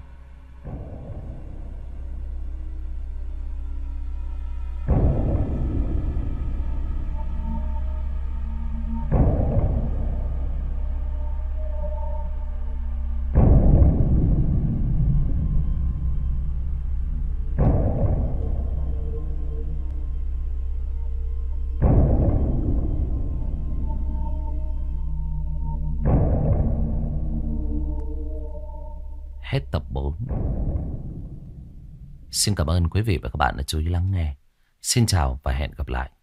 Hết tập 4. Xin cảm ơn quý vị và các bạn đã chú ý lắng nghe. Xin chào và hẹn gặp lại.